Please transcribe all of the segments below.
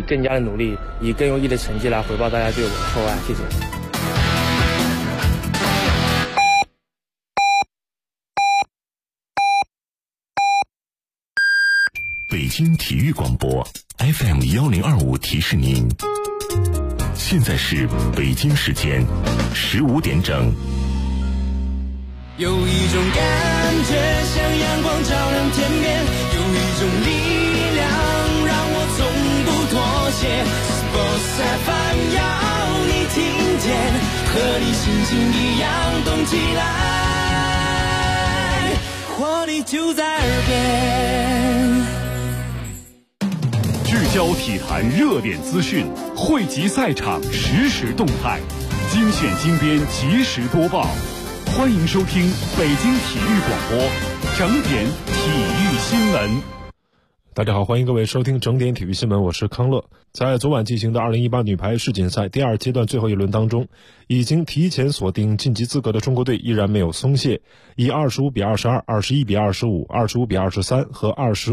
更加的努力，以更优异的成绩来回报大家对我的厚爱。谢谢。 北京体育广播 FM1025提示您，现在是北京时间15点整。 有一种感觉像阳光照亮天边，有一种力量让我从不妥协。Sports FM 要你听见，和你心情一样动起来，活力就在耳边。 聚焦体坛热点资讯，汇集赛场实时动态，精选精编及时播报。欢迎收听北京体育广播整点体育新闻。 大家好，欢迎各位收听整点体育新闻，我是康乐。在昨晚进行的2018女排世锦赛第2阶段最后一轮当中，已经提前锁定晋级资格的中国队依然没有松懈，以25-22、21-25、25-23和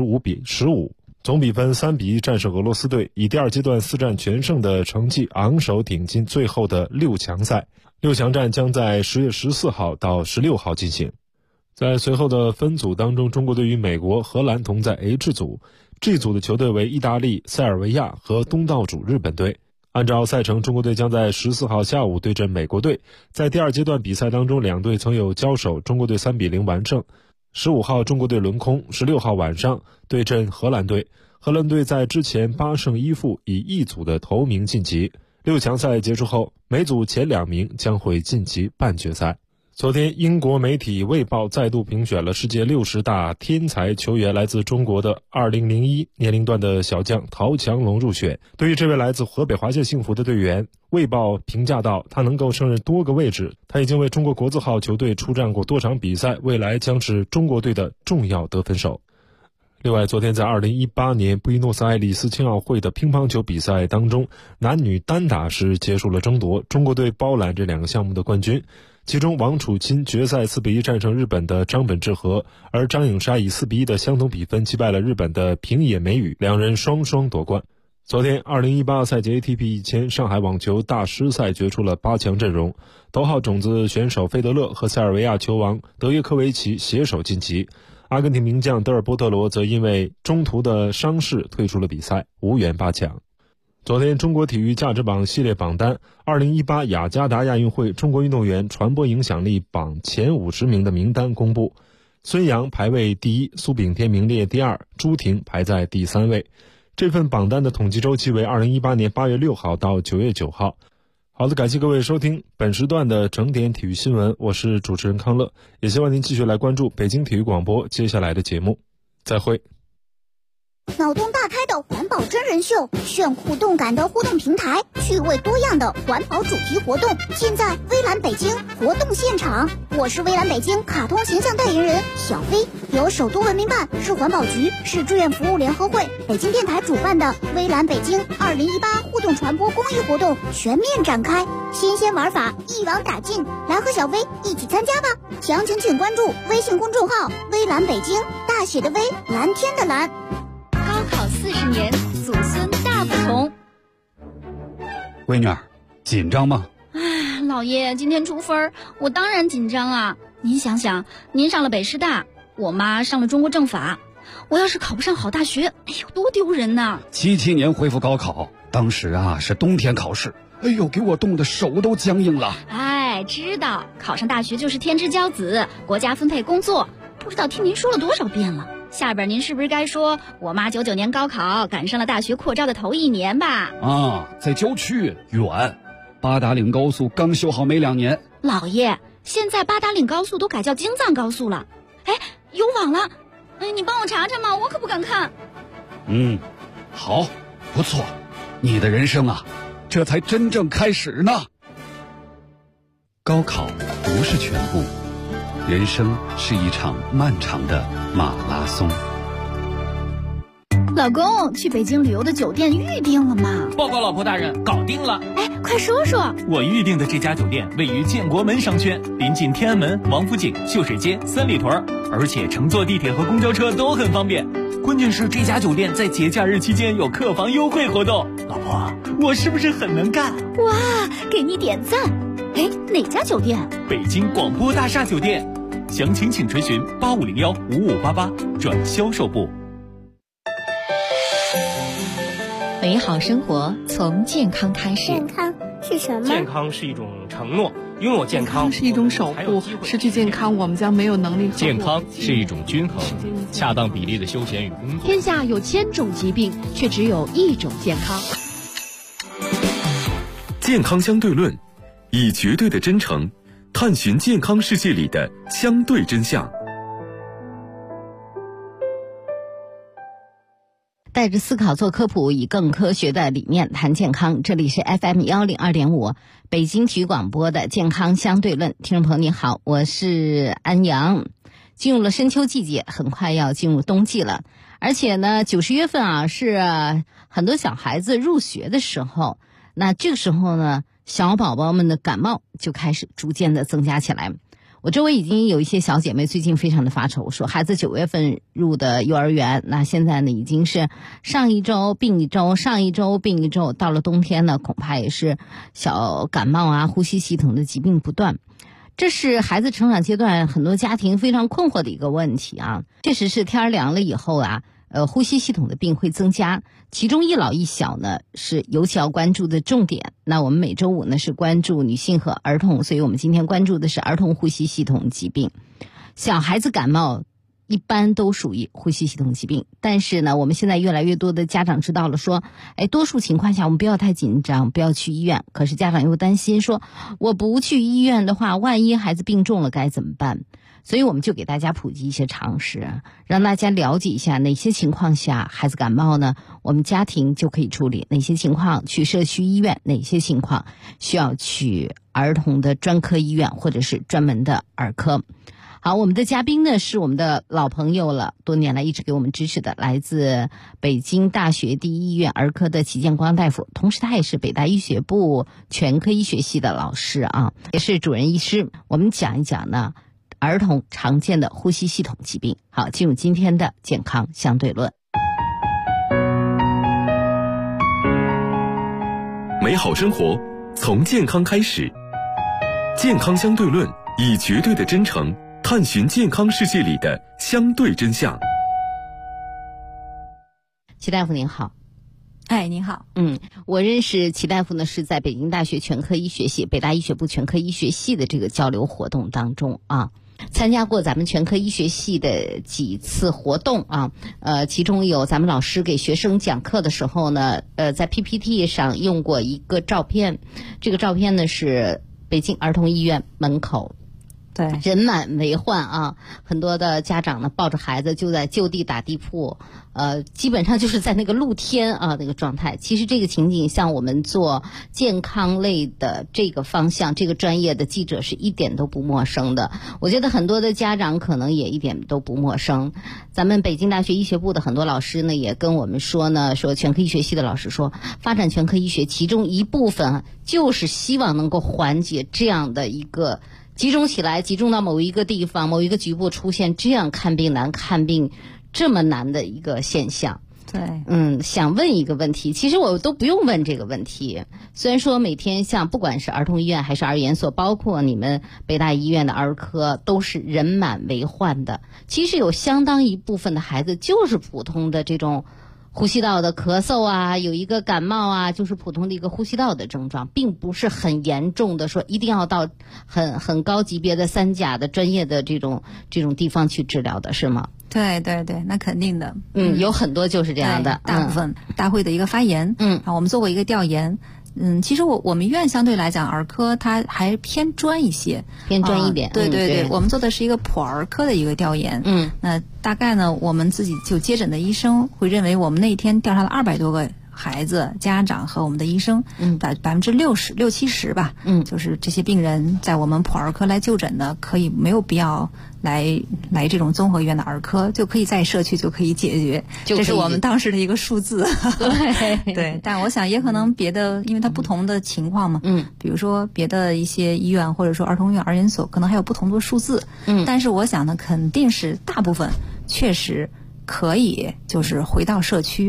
25-15总比分3-1战胜俄罗斯队，以第2阶段4战全胜的成绩昂首挺进最后的6强赛。6强战将在10月14号到16号进行。在随后的分组当中，中国队与美国、荷兰同在 H 组，G 组的球队为意大利、塞尔维亚和东道主日本队。按照赛程，中国队将在14号下午对阵美国队。在第2阶段比赛当中，两队曾有交手，中国队3-0完胜。15号中国队轮空，16号晚上对阵荷兰队。荷兰队在之前8胜1负，以一组的头名晋级。6强赛结束后，每组前2名将会晋级半决赛。昨天，英国媒体《卫报》再度评选了世界60大天才球员，来自中国的2001年龄段的小将陶强龙入选。对于这位来自河北华夏幸福的队员，《卫报》评价到，他能够胜任多个位置，他已经为中国国字号球队出战过多场比赛，未来将是中国队的重要得分手。另外，昨天在2018年布宜诺斯艾利斯青奥会的乒乓球比赛当中，男女单打时结束了争夺，中国队包揽这2个项目的冠军。其中王楚钦决赛4-1战胜日本的张本智和，而张颖莎以4-1的相同比分击败了日本的平野美宇，两人双双夺冠。昨天2018赛季 ATP 1000上海网球大师赛决出了8强阵容，头号种子选手费德勒和塞尔维亚球王德约科维奇携手晋级，阿根廷名将德尔波特罗则因为中途的伤势退出了比赛，无缘8强。昨天，中国体育价值榜系列榜单2018雅加达亚运会中国运动员传播影响力榜前50名的名单公布，孙杨排位第1，苏炳添名列第2，朱婷排在第3位。这份榜单的统计周期为2018年8月6号到9月9号。好的，感谢各位收听本时段的整点体育新闻，我是主持人康乐，也希望您继续来关注北京体育广播接下来的节目。再会。 脑洞大开的环保真人秀，炫酷动感的互动平台，趣味多样的环保主题活动，尽在微蓝北京活动现场。我是微蓝北京卡通形象代言人小飞，由首都文明办、市环保局、市志愿服务联合会、北京电台主办的微蓝北京2018互动传播公益活动全面展开，新鲜玩法一网打尽，来和小飞一起参加吧！详情请关注微信公众号微蓝北京，大写的微，蓝天的蓝。 高考40年，祖孙大不同。 闺女儿，紧张吗？ 唉，老爷，今天出分，我当然紧张啊。您想想，您上了北师大，我妈上了中国政法，我要是考不上好大学，哎呦，多丢人呐 ！77年恢复高考，当时啊是冬天考试，哎呦，给我冻得手都僵硬了。 哎，知道考上大学就是天之骄子，国家分配工作，不知道听您说了多少遍了。下边您是不是该说我妈99年高考赶上了大学扩招的头1年吧？ 啊，在郊区远，八达岭高速刚修好没2年。 老爷，现在八达岭高速都改叫京藏高速了。哎，有网了，哎，你帮我查查嘛，我可不敢看。 好，不错，你的人生啊，这才真正开始呢。高考不是全部，人生是一场漫长的马拉松。 老公，去北京旅游的酒店预定了吗？ 报告老婆大人，搞定了。 哎，快说说。 我预定的这家酒店位于建国门商圈，临近天安门、王府井、秀水街、三里屯，而且乘坐地铁和公交车都很方便。关键是这家酒店在节假日期间有客房优惠活动。 老婆，我是不是很能干？ 哇，给你点赞！哎，哪家酒店？ 北京广播大厦酒店，详情请垂询8501-5588转销售部。 美好生活从健康开始。 健康是什么？ 健康是一种承诺，拥有健康是一种守护，失去健康我们将没有能力。 健康是一种均衡，恰当比例的休闲与工作。 天下有千种疾病，却只有一种健康。 健康相对论，以绝对的真诚探寻健康世界里的相对真相。 带着思考做科普，以更科学的理念谈健康。这里是 FM102.5 北京体育广播的健康相对论。听众朋友你好，我是安阳。进入了深秋季节，很快要进入冬季了，而且呢9、10月份是很多小孩子入学的时候。那这个时候呢，小宝宝们的感冒就开始逐渐的增加起来。我周围已经有一些小姐妹最近非常的发愁，说孩子9月份入的幼儿园，那现在呢已经是上一周病一周，上一周病一周，到了冬天呢恐怕也是小感冒呼吸系统的疾病不断。这是孩子成长阶段很多家庭非常困惑的一个问题确实是天凉了以后呼吸系统的病会增加，其中一老一小呢是尤其要关注的重点。那我们每周五呢是关注女性和儿童，所以我们今天关注的是儿童呼吸系统疾病。小孩子感冒一般都属于呼吸系统疾病，但是呢我们现在越来越多的家长知道了说，多数情况下我们不要太紧张，不要去医院。可是家长又担心说，我不去医院的话，万一孩子病重了该怎么办？所以我们就给大家普及一些常识，让大家了解一下哪些情况下孩子感冒呢，我们家庭就可以处理，哪些情况去社区医院，哪些情况需要去儿童的专科医院或者是专门的儿科。好，我们的嘉宾呢是我们的老朋友了，多年来一直给我们支持的，来自北京大学第一医院儿科的齐建光大夫，同时他也是北大医学部全科医学系的老师也是主任医师。我们讲一讲呢儿童常见的呼吸系统疾病。好，进入今天的健康相对论。 美好生活从健康开始，健康相对论，以绝对的真诚探寻健康世界里的相对真相。 齐大夫您好。 您好。 我认识齐大夫呢是在北京大学全科医学系、北大医学部全科医学系的这个交流活动当中参加过咱们全科医学系的几次活动其中有咱们老师给学生讲课的时候呢在 PPT 上用过一个照片，这个照片呢是北京儿童医院门口，对，人满为患很多的家长呢抱着孩子就在就地打地铺，基本上就是在那个露天那个状态。其实这个情景像我们做健康类的这个方向这个专业的记者是一点都不陌生的，我觉得很多的家长可能也一点都不陌生。咱们北京大学医学部的很多老师呢也跟我们说全科医学系的老师说，发展全科医学其中一部分就是希望能够缓解这样的一个集中起来，集中到某一个地方某一个局部出现这样看病难看病这么难的一个现象。对，想问一个问题，其实我都不用问这个问题。虽然说每天像不管是儿童医院还是儿研所，包括你们北大医院的儿科都是人满为患的，其实有相当一部分的孩子就是普通的这种呼吸道的咳嗽有一个感冒就是普通的一个呼吸道的症状，并不是很严重的说一定要到很高级别的3甲的专业的这种地方去治疗的，是吗？ 对对对，那肯定的。 有很多就是这样的。 大部分大会的一个发言。我们做过一个调研。其实我们院相对来讲儿科它还偏专一些， 偏专一点。 对对对，我们做的是一个普儿科的一个调研。那大概呢我们自己就接诊的医生会认为，我们那天调查了200多个孩子、家长和我们的医生，60%-70%吧，就是这些病人在我们普儿科来就诊的，可以没有必要来这种综合医院的儿科，就可以在社区就可以解决，这是我们当时的一个数字。对对，但我想也可能别的，因为它不同的情况嘛，比如说别的一些医院或者说儿童医院、儿研所，可能还有不同的数字，但是我想呢，肯定是大部分确实可以就是回到社区。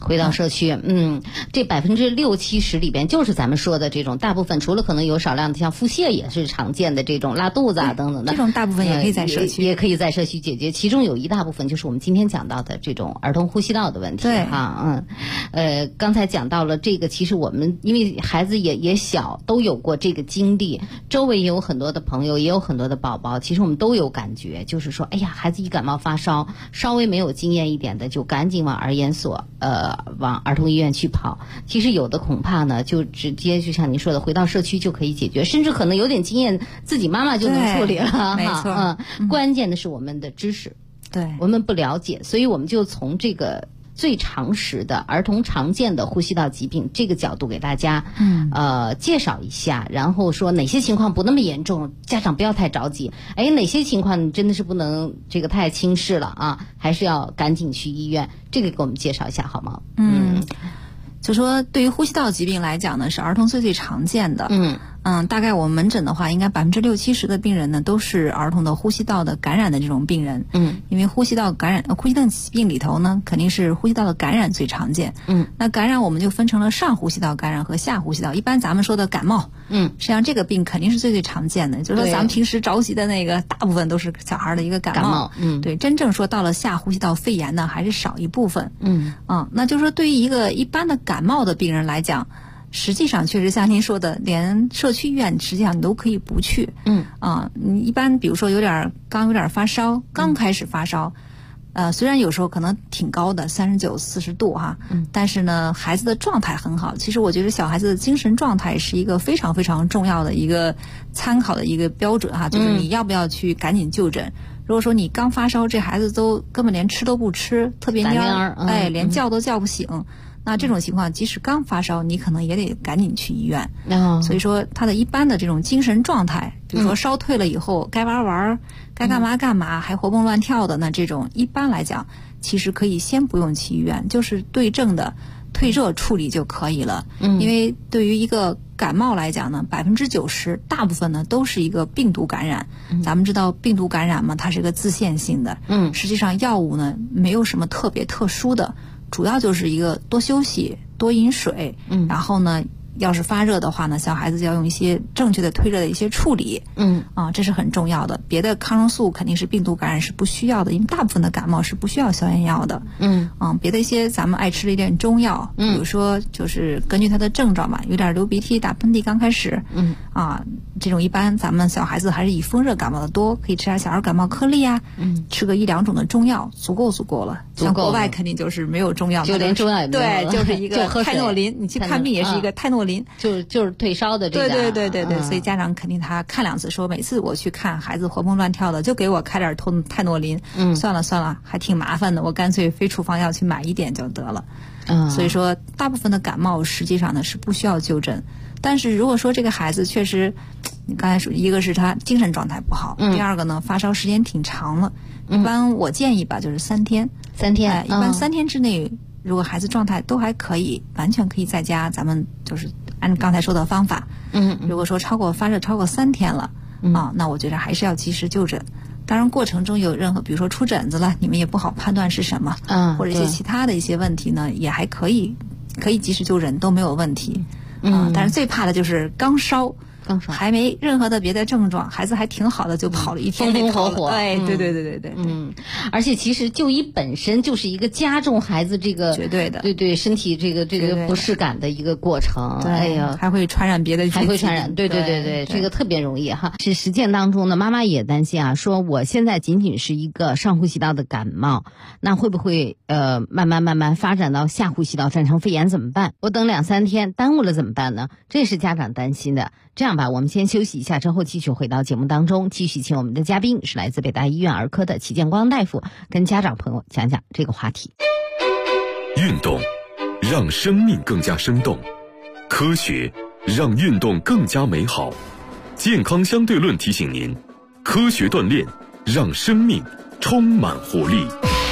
回到社区，这60%-70%里边就是咱们说的这种，大部分除了可能有少量的像腹泻也是常见的这种拉肚子啊等等的， 这种大部分也可以在社区， 也可以在社区解决。其中有一大部分就是我们今天讲到的这种儿童呼吸道的问题哈，刚才讲到了这个，其实我们因为孩子也小，都有过这个经历，周围也有很多的朋友，也有很多的宝宝，其实我们都有感觉，就是说，哎呀，孩子一感冒发烧，稍微没有经验一点的，就赶紧往儿研所，往儿童医院去跑。其实有的恐怕呢，就直接就像您说的，回到社区就可以解决，甚至可能有点经验，自己妈妈就能处理了。 没错， 关键的是我们的知识， 对， 我们不了解，所以我们就从这个最常识的儿童常见的呼吸道疾病这个角度给大家介绍一下，然后说哪些情况不那么严重，家长不要太着急，哪些情况真的是不能这个太轻视了啊，还是要赶紧去医院，这个给我们介绍一下好吗？ 就说对于呼吸道疾病来讲呢，是儿童最常见的。大概我们门诊的话，应该60%-70%的病人呢都是儿童的呼吸道的感染的这种病人。因为呼吸道疾病里头呢，肯定是呼吸道的感染最常见。那感染我们就分成了上呼吸道感染和下呼吸道。一般咱们说的感冒，实际上这个病肯定是最常见的。就是说咱们平时着急的那个，大部分都是小孩的一个感冒。对，真正说到了下呼吸道肺炎呢，还是少一部分。那就是说对于一个一般的感冒的病人来讲，实际上确实像您说的，连社区医院实际上你都可以不去。你一般比如说有点发烧，刚开始发烧，虽然有时候可能挺高的39、40度哈，但是呢孩子的状态很好。其实我觉得小孩子的精神状态是一个非常非常重要的一个参考的一个标准哈，就是你要不要去赶紧就诊。如果说你刚发烧，这孩子都根本连吃都不吃，特别蔫，连叫都叫不醒，那这种情况即使刚发烧，你可能也得赶紧去医院。所以说他的一般的这种精神状态，比如说烧退了以后，该玩，该干嘛，还活蹦乱跳的，那这种一般来讲其实可以先不用去医院，就是对症的退热处理就可以了。因为对于一个感冒来讲呢，90%大部分呢都是一个病毒感染。咱们知道病毒感染嘛，它是一个自限性的。实际上药物呢没有什么特别特殊的，主要就是一个多休息、多饮水，然后呢，要是发热的话呢，小孩子要用一些正确的退热的一些处理，这是很重要的。别的抗生素肯定是病毒感染是不需要的，因为大部分的感冒是不需要消炎药的。别的一些咱们爱吃的一点中药，比如说就是根据他的症状嘛，有点流鼻涕、打喷嚏刚开始，这种一般咱们小孩子还是以风热感冒的多，可以吃点小儿感冒颗粒啊，吃个1-2种的中药足够了。像国外肯定就是没有中药， 就连中药也没有了， 对，就是一个泰诺林，你去看病也是一个泰诺林， 就是退烧的这个。 对，所以家长肯定他看2次，说每次我去看孩子活蹦乱跳的，就给我开点泰诺林。算了，还挺麻烦的，我干脆非处方药去买一点就得了。所以说大部分的感冒实际上呢是不需要就诊。但是如果说这个孩子确实，你刚才说一个是他精神状态不好，第二个呢发烧时间挺长了，一般我建议吧就是3天，一般3天之内，如果孩子状态都还可以，完全可以在家，咱们就是按刚才说的方法。如果说发热超过3天了，那我觉得还是要及时就诊。当然过程中有任何比如说出疹子了，你们也不好判断是什么，或者一些其他的一些问题呢，也还可以及时就诊，都没有问题。但是最怕的就是刚烧还没任何的别的症状，孩子还挺好的就跑了一天， 风风火火。 对。 而且其实就医本身就是一个加重孩子这个绝对的， 对身体这个不适感的一个过程。 哎呀，还会传染别的， 还会传染。对，这个特别容易哈。是实践当中呢，妈妈也担心啊，说我现在仅仅是一个上呼吸道的感冒，那会不会慢慢发展到下呼吸道转成肺炎怎么办？我等2-3天耽误了怎么办呢？这是家长担心的。这样吧，我们先休息一下，之后继续回到节目当中，继续请我们的嘉宾是来自北大医院儿科的齐建光大夫，跟家长朋友讲讲这个话题。 运动让生命更加生动，科学让运动更加美好。健康相对论提醒您，科学锻炼让生命充满活力。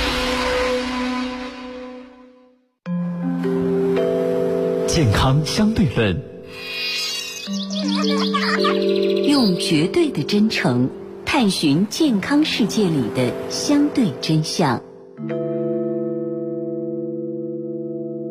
健康相对论， 用绝对的真诚探寻健康世界里的相对真相。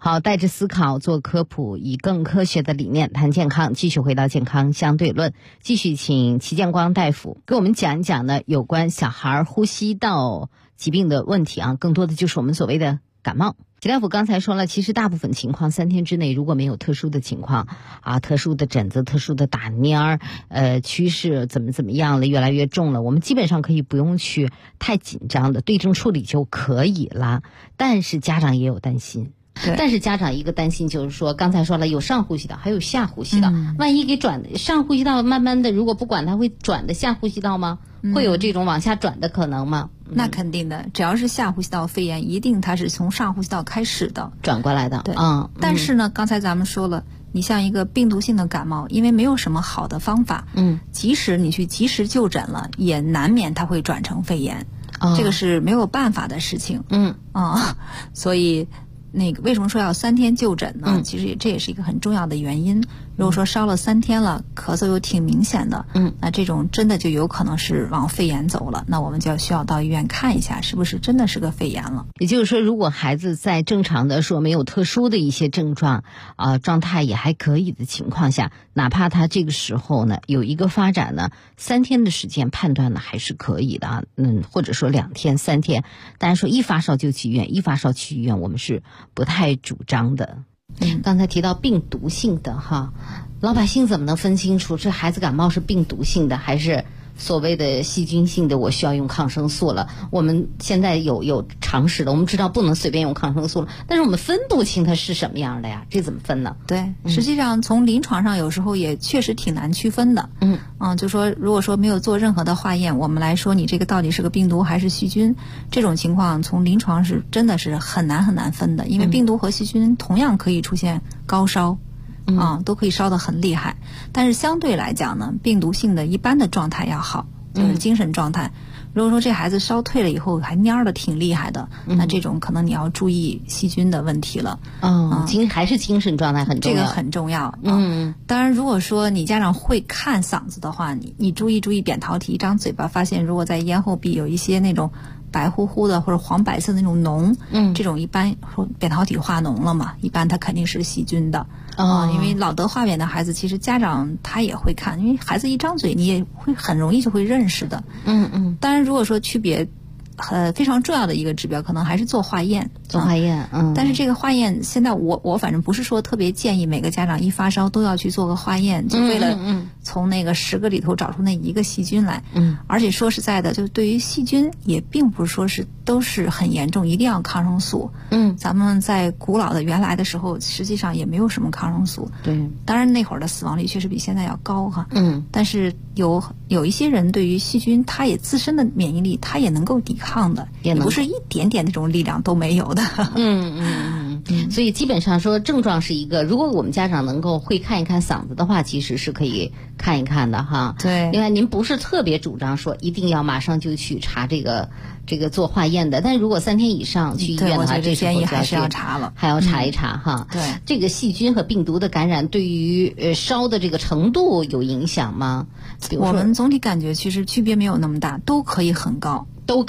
好，带着思考做科普，以更科学的理念谈健康。继续回到健康相对论，继续请齐建光大夫给我们讲一讲呢有关小孩呼吸道疾病的问题啊，更多的就是我们所谓的感冒。齐大夫刚才说了，其实大部分情况3天之内如果没有特殊的情况啊，特殊的疹子、特殊的打蔫趋势怎么样了，越来越重了，我们基本上可以不用去太紧张的，对症处理就可以了。但是家长也有担心。但是家长一个担心就是说，刚才说了有上呼吸道还有下呼吸道，万一给转的上呼吸道慢慢的如果不管它会转的下呼吸道吗？会有这种往下转的可能吗？ 那肯定的，只要是下呼吸道肺炎，一定它是从上呼吸道开始的转过来的。 对，但是呢，刚才咱们说了，你像一个病毒性的感冒，因为没有什么好的方法，即使你去及时就诊了，也难免它会转成肺炎，这个是没有办法的事情。所以那个为什么说要3天就诊呢？其实这也是一个很重要的原因。如果说烧了3天了，咳嗽又挺明显的，那这种真的就有可能是往肺炎走了，那我们就需要到医院看一下，是不是真的是个肺炎了。 也就是说，如果孩子在正常的说没有特殊的一些症状状态也还可以的情况下，哪怕他这个时候呢有一个发展呢，3天的时间判断呢还是可以的或者说2天3天，当然说一发烧就去医院，一发烧去医院我们是不太主张的。刚才提到病毒性的哈，老百姓怎么能分清楚这孩子感冒是病毒性的还是所谓的细菌性的，我需要用抗生素了？我们现在有常识的，我们知道不能随便用抗生素了，但是我们分不清它是什么样的呀，这怎么分呢？ 对，实际上从临床上有时候也确实挺难区分的。就说如果说没有做任何的化验，我们来说你这个到底是个病毒还是细菌，这种情况从临床是真的是很难分的，因为病毒和细菌同样可以出现高烧。都可以烧得很厉害，但是相对来讲呢，病毒性的一般的状态要好，就是精神状态。如果说这孩子烧退了以后还蔫的挺厉害的，那这种可能你要注意细菌的问题了。 还是精神状态很重要， 这个很重要。当然如果说你家长会看嗓子的话，你注意扁桃体，一张嘴巴发现如果在咽后壁有一些那种白乎乎的或者黄白色的那种脓，这种一般扁桃体化脓了嘛，一般它肯定是细菌的。因为老得化扁的孩子，其实家长他也会看，因为孩子一张嘴你也会很容易就会认识的。当然如果说区别非常重要的一个指标可能还是做化验。但是这个化验现在我反正不是说特别建议每个家长一发烧都要去做个化验，就为了从那个10个里头找出那1个细菌来。而且说实在的，就对于细菌也并不是说是都是很严重一定要抗生素。咱们在古老的原来的时候实际上也没有什么抗生素。对，当然那会儿的死亡率确实比现在要高哈。但是有一些人对于细菌他也自身的免疫力他也能够抵抗的，也不是一点点那种力量都没有的。 所以基本上说症状是一个，如果我们家长能够会看一看嗓子的话，其实是可以看一看的哈。 对。 另外您不是特别主张说一定要马上就去查这个做化验的，但是如果3天以上去医院的话，这建议还是要查了， 还要查一查哈。 对。 这个细菌和病毒的感染对于烧的这个程度有影响吗？比如说我们总体感觉其实区别没有那么大，都可以很高。 对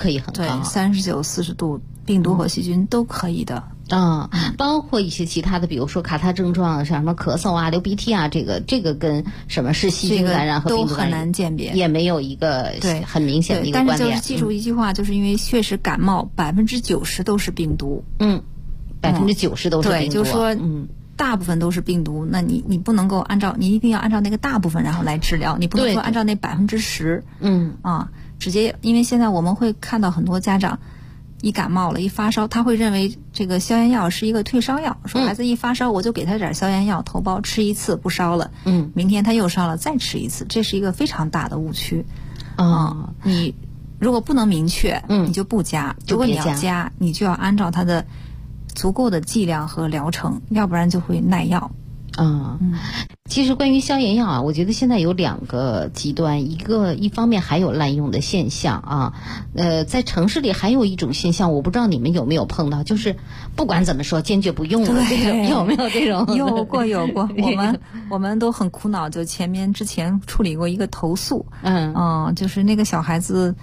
，39、40度病毒和细菌都可以的。 包括一些其他的，比如说卡他症状，像什么咳嗽啊、流鼻涕啊，这个跟什么是细菌感染和病毒感染都很难鉴别， 也没有一个很明显的一个观点。 但是就是记住一句话，就是因为确实感冒90%都是病毒。 90%都是病毒。 对，就是说大部分都是病毒，那你不能够你一定要按照那个大部分然后来治疗，你不能说按照那10%。直接，因为现在我们会看到很多家长一感冒了一发烧，他会认为这个消炎药是一个退烧药，说孩子一发烧我就给他点消炎药头孢吃一次不烧了，明天他又烧了再吃一次，这是一个非常大的误区。你如果不能明确，你就不加，如果你要加，你就要按照他的足够的剂量和疗程，要不然就会耐药。 其实关于消炎药啊，我觉得现在有2个极端，一方面还有滥用的现象啊，在城市里还有一种现象，我不知道你们有没有碰到，就是不管怎么说坚决不用了，这种有没有这种？ 有过，我们都很苦恼，就之前处理过一个投诉，就是那个小孩子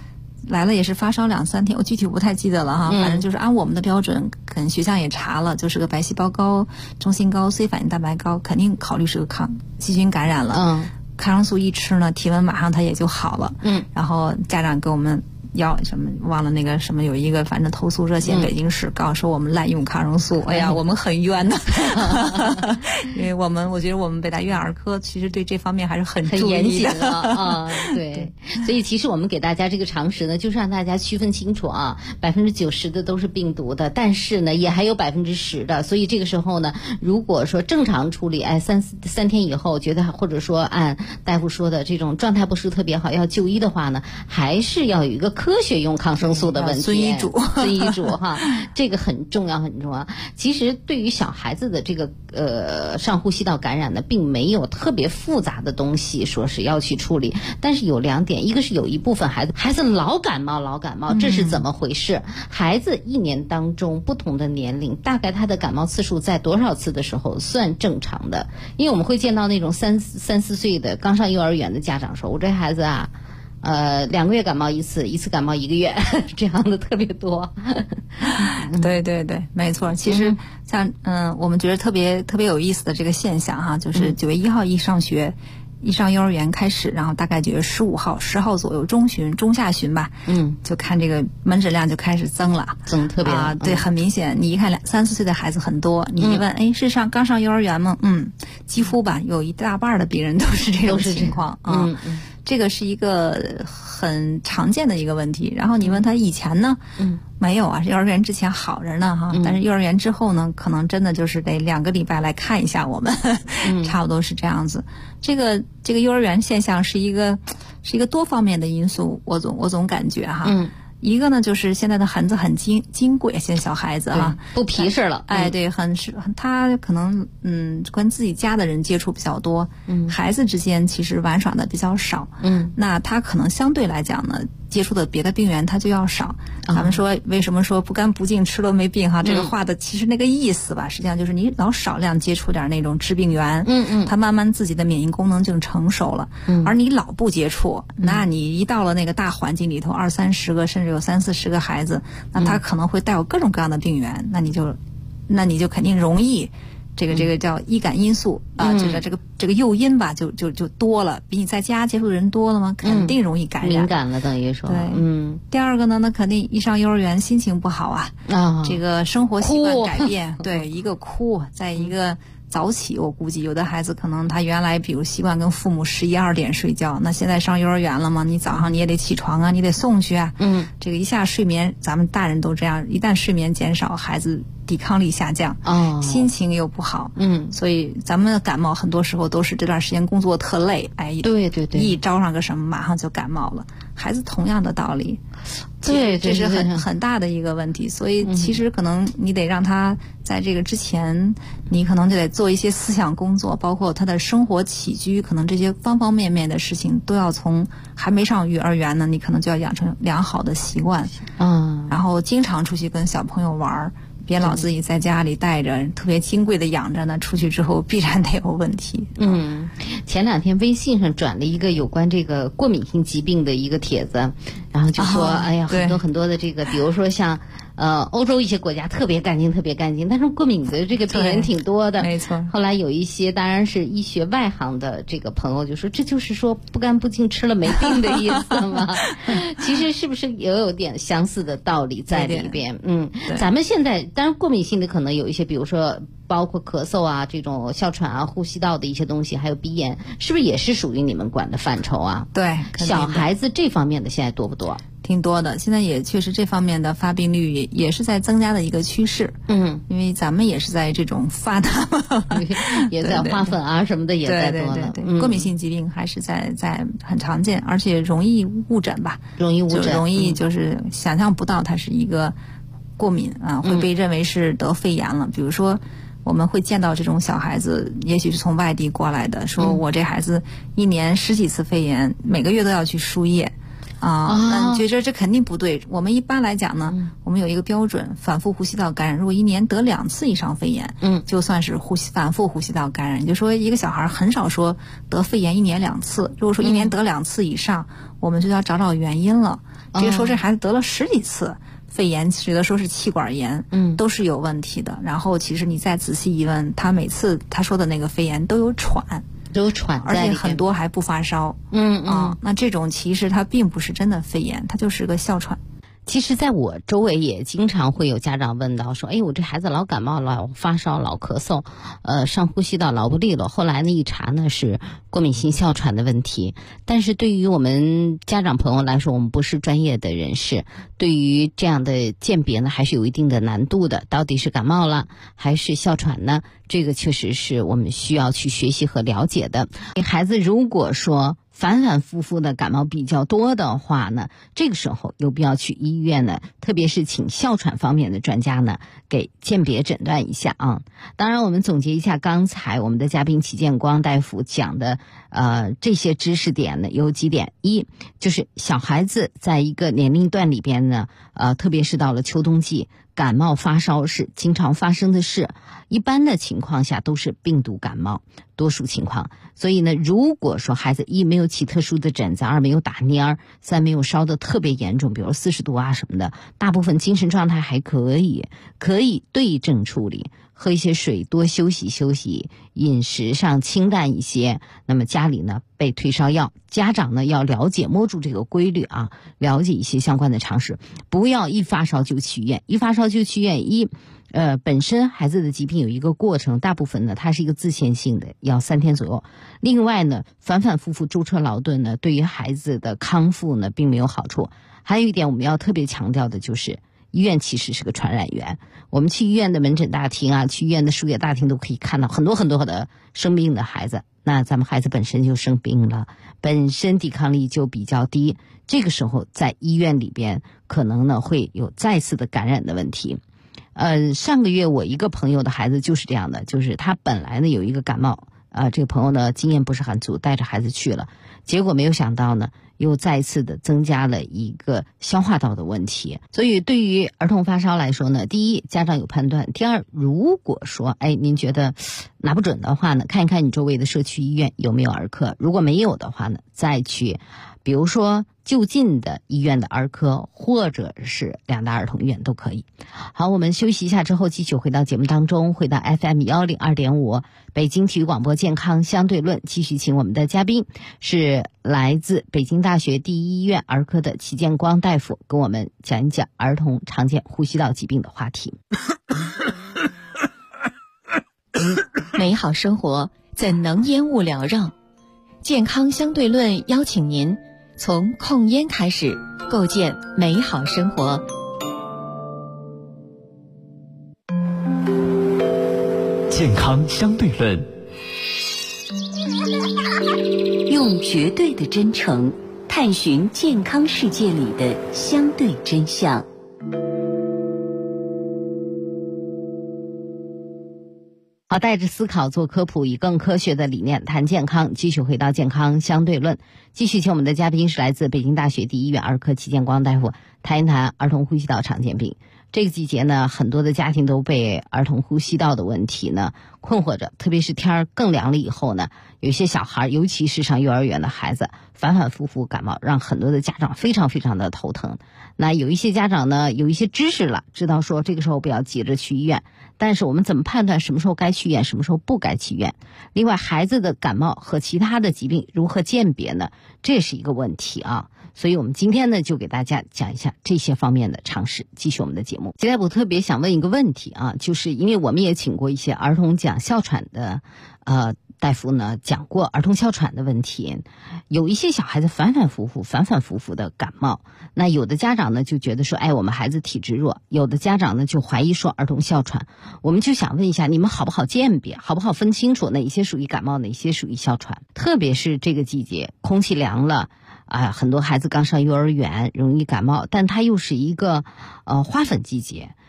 来了也是发烧2-3天，我具体不太记得了哈，反正就是按我们的标准，可能学校也查了，就是个白细胞高、中性高、C 反应蛋白高，肯定考虑是个细菌感染了。抗生素一吃呢，体温马上它也就好了。然后家长给我们要什么忘了那个什么有一个反正投诉热线，北京市告诉说我们滥用抗生素，哎呀，我们很冤的，因为我觉得我们北大医院儿科其实对这方面还是很严谨的啊。对，所以其实我们给大家这个常识呢，就是让大家区分清楚啊，90%的都是病毒的，但是呢也还有10%的，所以这个时候呢，如果说正常处理，三天以后觉得或者说按大夫说的这种状态不是特别好，要就医的话呢，还是要有一个科学用抗生素的问题， 遵医嘱哈，这个很重要很重要。其实对于小孩子的这个上呼吸道感染呢，并没有特别复杂的东西说是要去处理，但是有2点，一个是有一部分孩子老感冒，这是怎么回事？孩子1年当中不同的年龄，大概他的感冒次数在多少次的时候算正常的？因为我们会见到那种3、4岁的刚上幼儿园的家长说，我这孩子啊2个月感冒一次感冒1个月，这样的特别多。 对对对，没错。其实像我们觉得特别有意思的这个现象哈，就是9月1号一上幼儿园开始，然后大概9月15号、10号左右中下旬吧，就看这个门诊量就开始增了， 增特别对，很明显。你一看3、4岁的孩子很多，你一问，是刚上幼儿园吗？几乎吧，有一大半的病人都是这种情况啊。这个是一个很常见的一个问题。然后你问他以前呢？没有啊，幼儿园之前好着呢哈，但是幼儿园之后呢，可能真的就是得2个礼拜来看一下我们，差不多是这样子。这个幼儿园现象是一个多方面的因素，我总感觉哈。一个呢，就是现在的孩子很金贵，现在小孩子哈不皮实了， 对，他可能跟自己家的人接触比较多，孩子之间其实玩耍的比较少，那他可能相对来讲呢，接触的别的病源他就要少。咱们说为什么说不干不净吃了没病哈？这个话的其实那个意思吧，实际上就是你老少量接触点那种致病源，他慢慢自己的免疫功能就成熟了。而你老不接触，那你一到了那个大环境里头，20-30个甚至有30-40个孩子，那他可能会带有各种各样的病源，那你就肯定容易。这个叫易感因素啊，这个诱因吧，就多了，比你在家接触的人多了吗？肯定容易感染， 敏感了等于说。 对，第二个呢，那肯定一上幼儿园心情不好啊，这个生活习惯改变，对，一个哭，再一个早起，我估计有的孩子可能他原来比如习惯跟父母11、12点睡觉，那现在上幼儿园了嘛，你早上你也得起床啊，你得送去啊，这个一下睡眠，咱们大人都这样，一旦睡眠减少，孩子抵抗力下降，心情又不好，所以咱们的感冒很多时候都是这段时间工作特累， 对， 一招上个什么马上就感冒了。孩子同样的道理， 对， 这是很大的一个问题。所以其实可能你得让他在这个之前，你可能就得做一些思想工作，包括他的生活起居，可能这些方方面面的事情都要从还没上幼儿园呢，你可能就要养成良好的习惯，然后经常出去跟小朋友玩。别老自己在家里带着特别金贵的养着呢，出去之后必然得有问题。 前2天微信上转了一个有关这个过敏性疾病的一个帖子，然后就说哎呀，很多的这个，比如说像欧洲一些国家特别干净，但是过敏的这个病人挺多的。 没错。 后来有一些当然是医学外行的这个朋友就说，这就是说不干不净吃了没病的意思吗？其实是不是也有点相似的道理在里边？咱们现在当然过敏性的可能有一些，比如说包括咳嗽啊、这种哮喘啊、呼吸道的一些东西，还有鼻炎，是不是也是属于你们管的范畴啊？ 对， 小孩子这方面的现在多不多？ 挺多的，现在也确实这方面的发病率也是在增加的一个趋势。因为咱们也是在这种发达也在花粉啊什么的也在多了。 对，过敏性疾病还是在很常见，而且容易误诊吧？容易就是想象不到它是一个过敏啊，会被认为是得肺炎了。比如说我们会见到这种小孩子，也许是从外地过来的，说我这孩子1年10几次肺炎，每个月都要去输液。 那你觉得这肯定不对。我们一般来讲呢，我们有一个标准，反复呼吸道感染，如果1年得2次以上肺炎，就算是反复呼吸道感染。也就是说一个小孩很少说得肺炎1年2次，如果说1年得2次以上，我们就要找找原因了。这个说这孩子得了10几次肺炎，觉得说是气管炎，都是有问题的。然后其实你再仔细一问，他每次他说的那个肺炎都有喘，而且很多还不发烧。那这种其实它并不是真的肺炎，它就是个哮喘。 其实在我周围也经常会有家长问到说，我这孩子老感冒老发烧老咳嗽，上呼吸道老不利落，后来呢一查呢是过敏性哮喘的问题。但是对于我们家长朋友来说，我们不是专业的人士，对于这样的鉴别呢还是有一定的难度的，到底是感冒了还是哮喘呢？这个确实是我们需要去学习和了解的。孩子如果说反反复复的感冒比较多的话呢，这个时候有必要去医院呢，特别是请哮喘方面的专家呢给鉴别诊断一下啊。当然我们总结一下刚才我们的嘉宾齐建光大夫讲的这些知识点呢有几点。一就是小孩子在一个年龄段里边呢特别是到了秋冬季，感冒发烧是经常发生的事，一般的情况下都是病毒感冒，多数情况。所以呢，如果说孩子一没有起特殊的疹子，二没有打蔫，三没有烧得特别严重，比如40度啊什么的，大部分精神状态还可以对症处理，喝一些水，多休息休息，饮食上清淡一些。那么家里呢备退烧药，家长呢要了解摸住这个规律啊，了解一些相关的常识，不要一发烧就去医院。一发烧就去医院，本身孩子的疾病有一个过程，大部分呢它是一个自限性的，要3天左右。另外呢，反反复复舟车劳顿呢，对于孩子的康复呢并没有好处。还有一点我们要特别强调的就是，医院其实是个传染源。我们去医院的门诊大厅啊，去医院的输液大厅都可以看到很多很多的生病的孩子。那咱们孩子本身就生病了，本身抵抗力就比较低，这个时候在医院里边可能呢会有再次的感染的问题。上个月我一个朋友的孩子就是这样的，就是他本来呢有一个感冒，这个朋友呢经验不是很足，带着孩子去了，结果没有想到呢又再次的增加了一个消化道的问题。所以对于儿童发烧来说呢，第一家长有判断，第二如果说您觉得拿不准的话呢，看一看你周围的社区医院有没有儿科，如果没有的话呢，再去比如说就近的医院的儿科，或者是2大儿童医院都可以。好，我们休息一下之后继续回到节目当中，回到 FM 102.5北京体育广播健康相对论，继续请我们的嘉宾是来自北京大学第一医院儿科的齐建光大夫，跟我们讲一讲儿童常见呼吸道疾病的话题。 美好生活怎能烟雾缭绕？健康相对论邀请您从控烟开始，构建美好生活。 健康相对论， 用绝对的真诚探寻健康世界里的相对真相。 好，带着思考做科普，以更科学的理念谈健康，继续回到健康相对论。继续请我们的嘉宾是来自北京大学第一医院儿科齐建光大夫，谈一谈儿童呼吸道常见病。这个季节呢，很多的家庭都被儿童呼吸道的问题呢困惑着，特别是天儿更凉了以后呢，有些小孩，尤其是上幼儿园的孩子，反反复复感冒，让很多的家长非常非常的头疼。那有一些家长呢，有一些知识了，知道说这个时候不要急着去医院，但是我们怎么判断什么时候该去医院，什么时候不该去医院？另外，孩子的感冒和其他的疾病如何鉴别呢？这也是一个问题啊。所以我们今天呢，就给大家讲一下这些方面的常识。继续我们的节目。接下来我特别想问一个问题啊，就是因为我们也请过一些儿童讲哮喘的大夫呢，讲过儿童哮喘的问题。有一些小孩子反反复复的感冒，那有的家长呢就觉得说，我们孩子体质弱，有的家长呢就怀疑说儿童哮喘。我们就想问一下，你们好不好鉴别，好不好分清楚哪一些属于感冒，哪一些属于哮喘？特别是这个季节，空气凉了很多孩子刚上幼儿园容易感冒，但它又是一个花粉季节，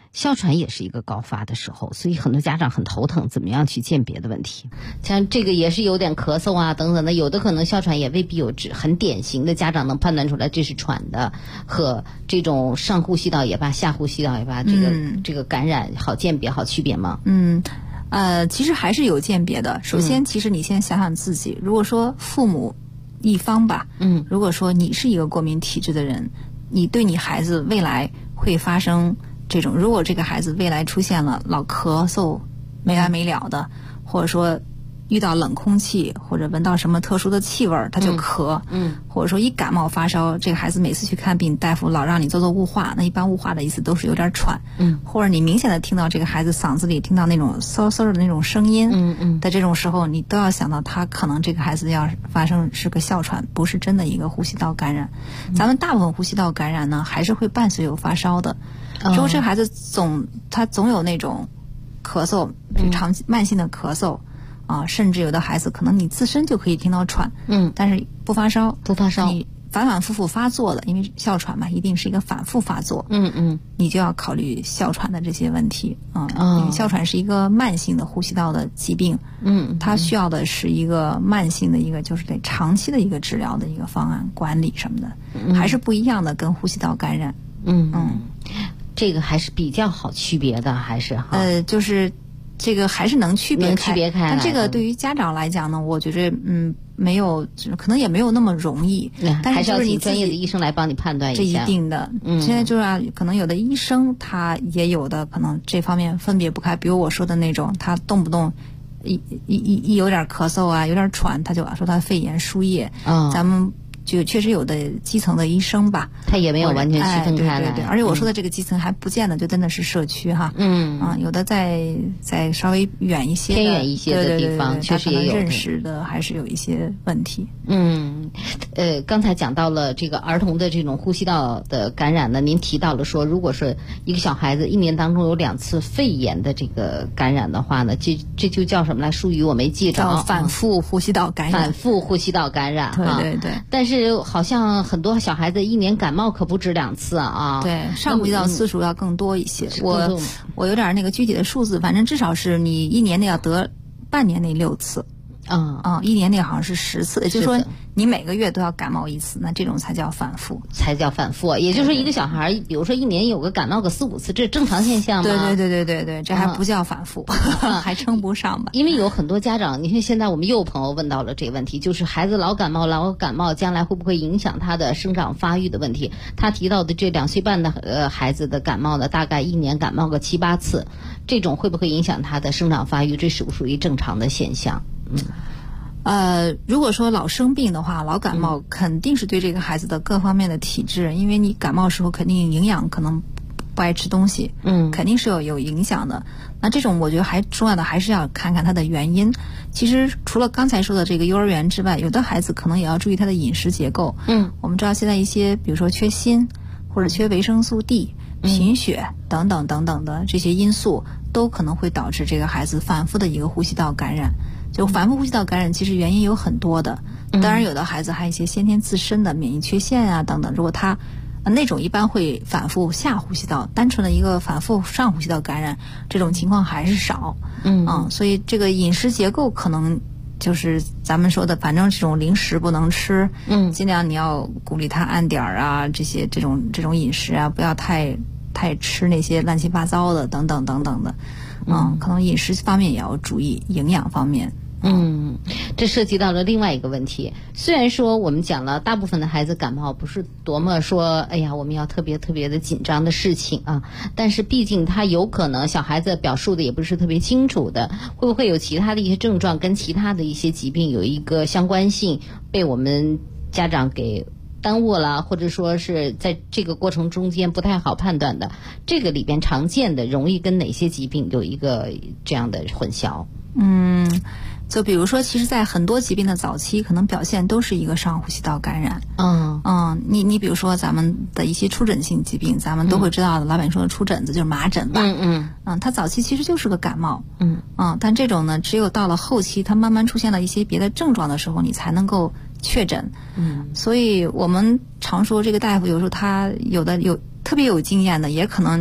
哮喘也是一个高发的时候，所以很多家长很头疼，怎么样去鉴别的问题。像这个也是有点咳嗽啊等等的，有的可能哮喘也未必有很典型的家长能判断出来这是喘的，和这种上呼吸道也罢下呼吸道也罢，这个感染好鉴别好区别吗？ 其实还是有鉴别的。首先其实你先想想自己，如果说父母一方吧，如果说你是一个过敏体质的人，你对你孩子未来会发生这种，如果这个孩子未来出现了老咳嗽没完没了的，或者说遇到冷空气或者闻到什么特殊的气味他就咳，或者说一感冒发烧，这个孩子每次去看病，大夫老让你做雾化，那一般雾化的意思都是有点喘，或者你明显的听到这个孩子嗓子里听到那种嗖嗖的那种声音，的这种时候，你都要想到他可能这个孩子要发生是个哮喘，不是真的一个呼吸道感染。咱们大部分呼吸道感染呢，还是会伴随有发烧的。如果这个孩子他总有那种咳嗽，慢性的咳嗽。甚至有的孩子可能你自身就可以听到喘，但是不发烧，你反反复复发作的，因为哮喘嘛，一定是一个反复发作，你就要考虑哮喘的这些问题因为哮喘是一个慢性的呼吸道的疾病，它需要的是一个慢性的一个就是得长期的一个治疗的一个方案管理什么的，还是不一样的，跟呼吸道感染， 这个还是比较好区别的，还是就是这个还是能区别开，但这个对于家长来讲呢，我觉得没有，可能也没有那么容易，但是还是要请专业的医生来帮你判断一下。 这一定的，现在就是可能有的医生他也有的可能这方面分别不开，比如我说的那种，他动不动一有点咳嗽啊，有点喘，他就说他肺炎输液，咱们就确实有的基层的医生吧， 他也没有完全区分开来， 对，而且我说的这个基层还不见得就真的是社区哈，有的在稍微远一些偏远一些的地方，确实也有认识的，还是有一些问题。 刚才讲到了这个儿童的这种呼吸道的感染呢，您提到了说，如果是一个小孩子一年当中有2次肺炎的这个感染的话呢，这就叫什么来？术语我没记着， 叫反复呼吸道感染。 反复呼吸道感染， 对。 但是好像很多小孩子一年感冒可不止2次啊。 对，上呼吸道次数要更多一些。我有点那个具体的数字，反正至少是你一年内要得半年内6次。一年内好像是10次，也就是说你每个月都要感冒1次，那这种才叫反复， 也就是说一个小孩比如说一年有个感冒个4、5次，这是正常现象吗？ 对，这还不叫反复，还称不上吧。 因为有很多家长，你看现在我们又有朋友问到了这个问题，就是孩子老感冒将来会不会影响他的生长发育的问题。他提到的这2岁半的孩子的感冒呢，大概一年感冒个7、8次，这种会不会影响他的生长发育？这属不属于正常的现象？ 如果说老生病的话，老感冒肯定是对这个孩子的各方面的体质，因为你感冒时候肯定营养可能不爱吃东西，肯定是有影响的。那这种我觉得还重要的还是要看看它的原因。其实除了刚才说的这个幼儿园之外，有的孩子可能也要注意他的饮食结构。我们知道现在一些比如说缺锌或者缺维生素 D、贫血等等的这些因素，都可能会导致这个孩子反复的一个呼吸道感染。就反复呼吸道感染其实原因有很多的，当然有的孩子还有一些先天自身的免疫缺陷啊等等，如果他那种一般会反复下呼吸道，单纯的一个反复上呼吸道感染这种情况还是少。所以这个饮食结构可能就是咱们说的，反正这种零食不能吃，尽量你要鼓励他按点啊，这种饮食啊，不要太吃那些乱七八糟的等等的。可能饮食方面也要注意，营养方面。 这涉及到了另外一个问题。虽然说我们讲了，大部分的孩子感冒不是多么说，哎呀，我们要特别的紧张的事情啊，但是毕竟他有可能小孩子表述的也不是特别清楚的，会不会有其他的一些症状跟其他的一些疾病有一个相关性，被我们家长给耽误了，或者说是在这个过程中间不太好判断的，这个里边常见的容易跟哪些疾病有一个这样的混淆？ 就比如说，其实在很多疾病的早期，可能表现都是一个上呼吸道感染。你比如说咱们的一些出疹性疾病，咱们都会知道的，老板说的出疹子就是麻疹吧。它早期其实就是个感冒。但这种呢，只有到了后期，它慢慢出现了一些别的症状的时候，你才能够确诊。所以我们常说这个大夫有时候他有特别有经验的，也可能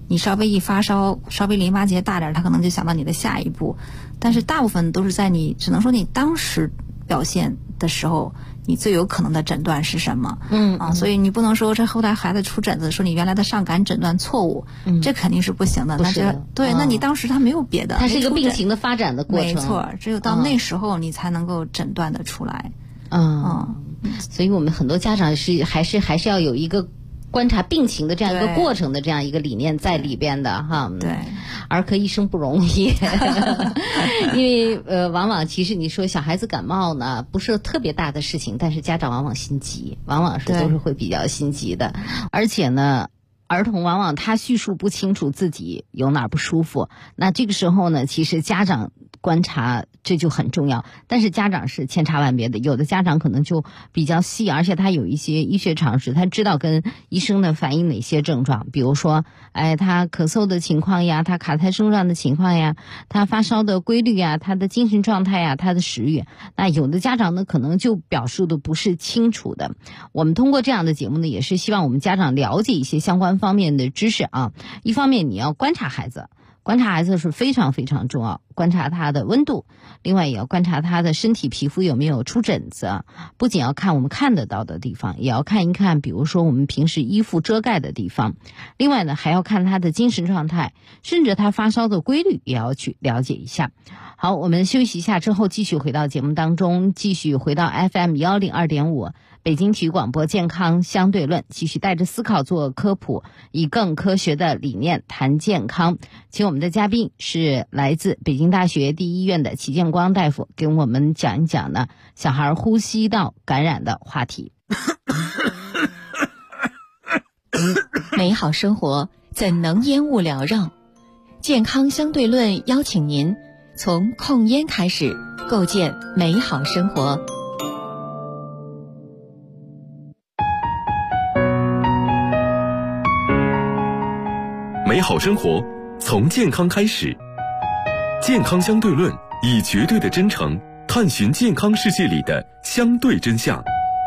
你稍微一发烧，稍微淋巴结大点，他可能就想到你的下一步。但是大部分都是在你只能说你当时表现的时候，你最有可能的诊断是什么？所以你不能说这后来孩子出疹子，说你原来的上感诊断错误，这肯定是不行的。 不是的， 对，那你当时他没有别的， 它是一个病情的发展的过程。 没错，只有到那时候你才能够诊断的出来。 所以我们很多家长还是要有一个观察病情的这样一个过程的这样一个理念在里边的哈。 对， 儿科医生不容易，因为往往其实你说小孩子感冒呢不是特别大的事情，但是家长往往心急，往往是都是会比较心急的，而且呢。儿童往往他叙述不清楚自己有哪儿不舒服，那这个时候呢，其实家长观察这就很重要。但是家长是千差万别的，有的家长可能就比较细，而且他有一些医学常识，他知道跟医生呢反映哪些症状，比如说，他咳嗽的情况呀，他卡痰症状的情况呀，他发烧的规律呀，他的精神状态呀，他的食欲。那有的家长呢，可能就表述的不是清楚的。我们通过这样的节目呢，也是希望我们家长了解一些相关方面的知识啊。一方面你要观察孩子，观察孩子是非常非常重要，观察他的温度，另外也要观察他的身体皮肤有没有出疹子，不仅要看我们看得到的地方，也要看一看比如说我们平时衣服遮盖的地方，另外呢还要看他的精神状态，甚至他发烧的规律也要去了解一下。好，我们休息一下之后继续回到节目当中，继续回到 FM102.5北京体育广播健康相对论，继续带着思考做科普，以更科学的理念谈健康。请我们的嘉宾是来自北京大学第一医院的齐建光大夫，给我们讲一讲呢小孩呼吸道感染的话题。 美好生活怎能烟雾缭绕？健康相对论邀请您从控烟开始，构建美好生活。 美好生活从健康开始，健康相对论以绝对的真诚探寻健康世界里的相对真相。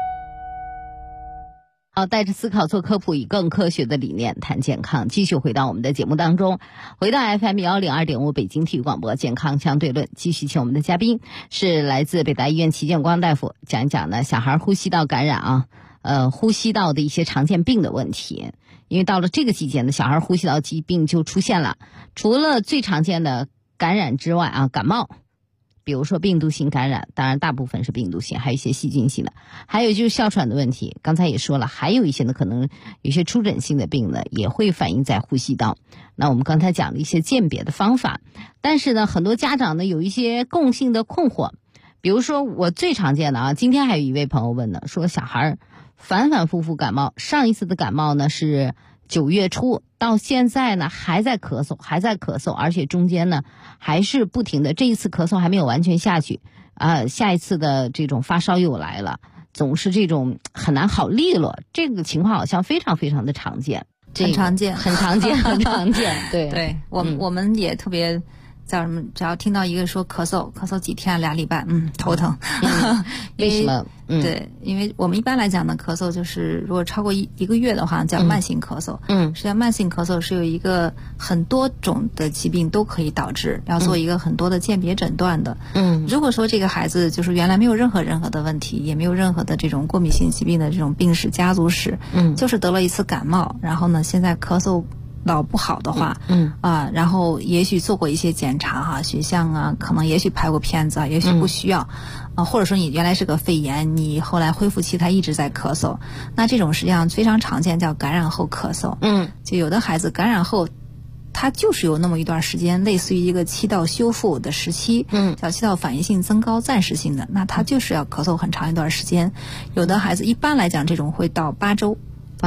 好，带着思考做科普，以更科学的理念谈健康。继续回到我们的节目当中，回到 FM102.5北京体育广播健康相对论，继续请我们的嘉宾是来自北大医院齐建光大夫，讲一讲呢小孩呼吸道感染呼吸道的一些常见病的问题。因为到了这个季节呢，小孩呼吸道疾病就出现了，除了最常见的感染之外感冒，比如说病毒性感染，当然大部分是病毒性，还有一些细菌性的，还有就是哮喘的问题。刚才也说了，还有一些呢可能有些出疹性的病呢也会反映在呼吸道。那我们刚才讲了一些鉴别的方法，但是呢很多家长呢有一些共性的困惑，比如说我最常见的今天还有一位朋友问呢，说小孩反反复复感冒，上一次的感冒呢是9月初，到现在呢还在咳嗽，而且中间呢还是不停的，这一次咳嗽还没有完全下去下一次的这种发烧又来了，总是这种很难好利落，这个情况好像非常非常的常见， 很常见对， 我们也特别叫什么？只要听到一个说咳嗽几天2礼拜，头疼。 为什么？ 对，因为我们一般来讲呢，咳嗽就是如果超过一个月的话，叫慢性咳嗽。实际上慢性咳嗽是有一个很多种的疾病都可以导致，要做一个很多的鉴别诊断的。如果说这个孩子就是原来没有任何的问题，也没有任何的这种过敏性疾病的这种病史家族史，就是得了一次感冒，然后呢现在咳嗽老不好的话，然后也许做过一些检查血象可能也许拍过片子也许不需要，或者说你原来是个肺炎，你后来恢复期他一直在咳嗽，那这种实际上非常常见，叫感染后咳嗽。就有的孩子感染后，他就是有那么一段时间，类似于一个气道修复的时期，叫气道反应性增高暂时性的，那他就是要咳嗽很长一段时间。有的孩子一般来讲这种会到8周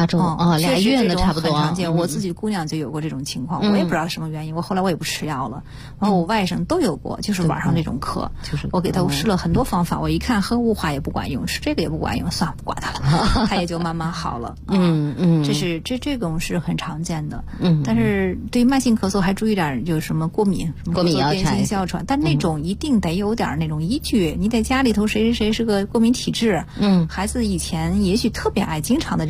2月呢差不多， 很常见。我自己姑娘就有过这种情况，我也不知道什么原因，后来我也不吃药了。然后我外甥都有过，就是晚上那种咳，我给他试了很多方法，我一看喝雾化也不管用，吃这个也不管用，算了不管他了，他也就慢慢好了。这种是很常见的。但是对于慢性咳嗽还注意点，有什么过敏要变性哮喘，但那种一定得有点那种依据，你得家里头谁是个过敏体质，孩子以前也许特别爱经常的这种慢性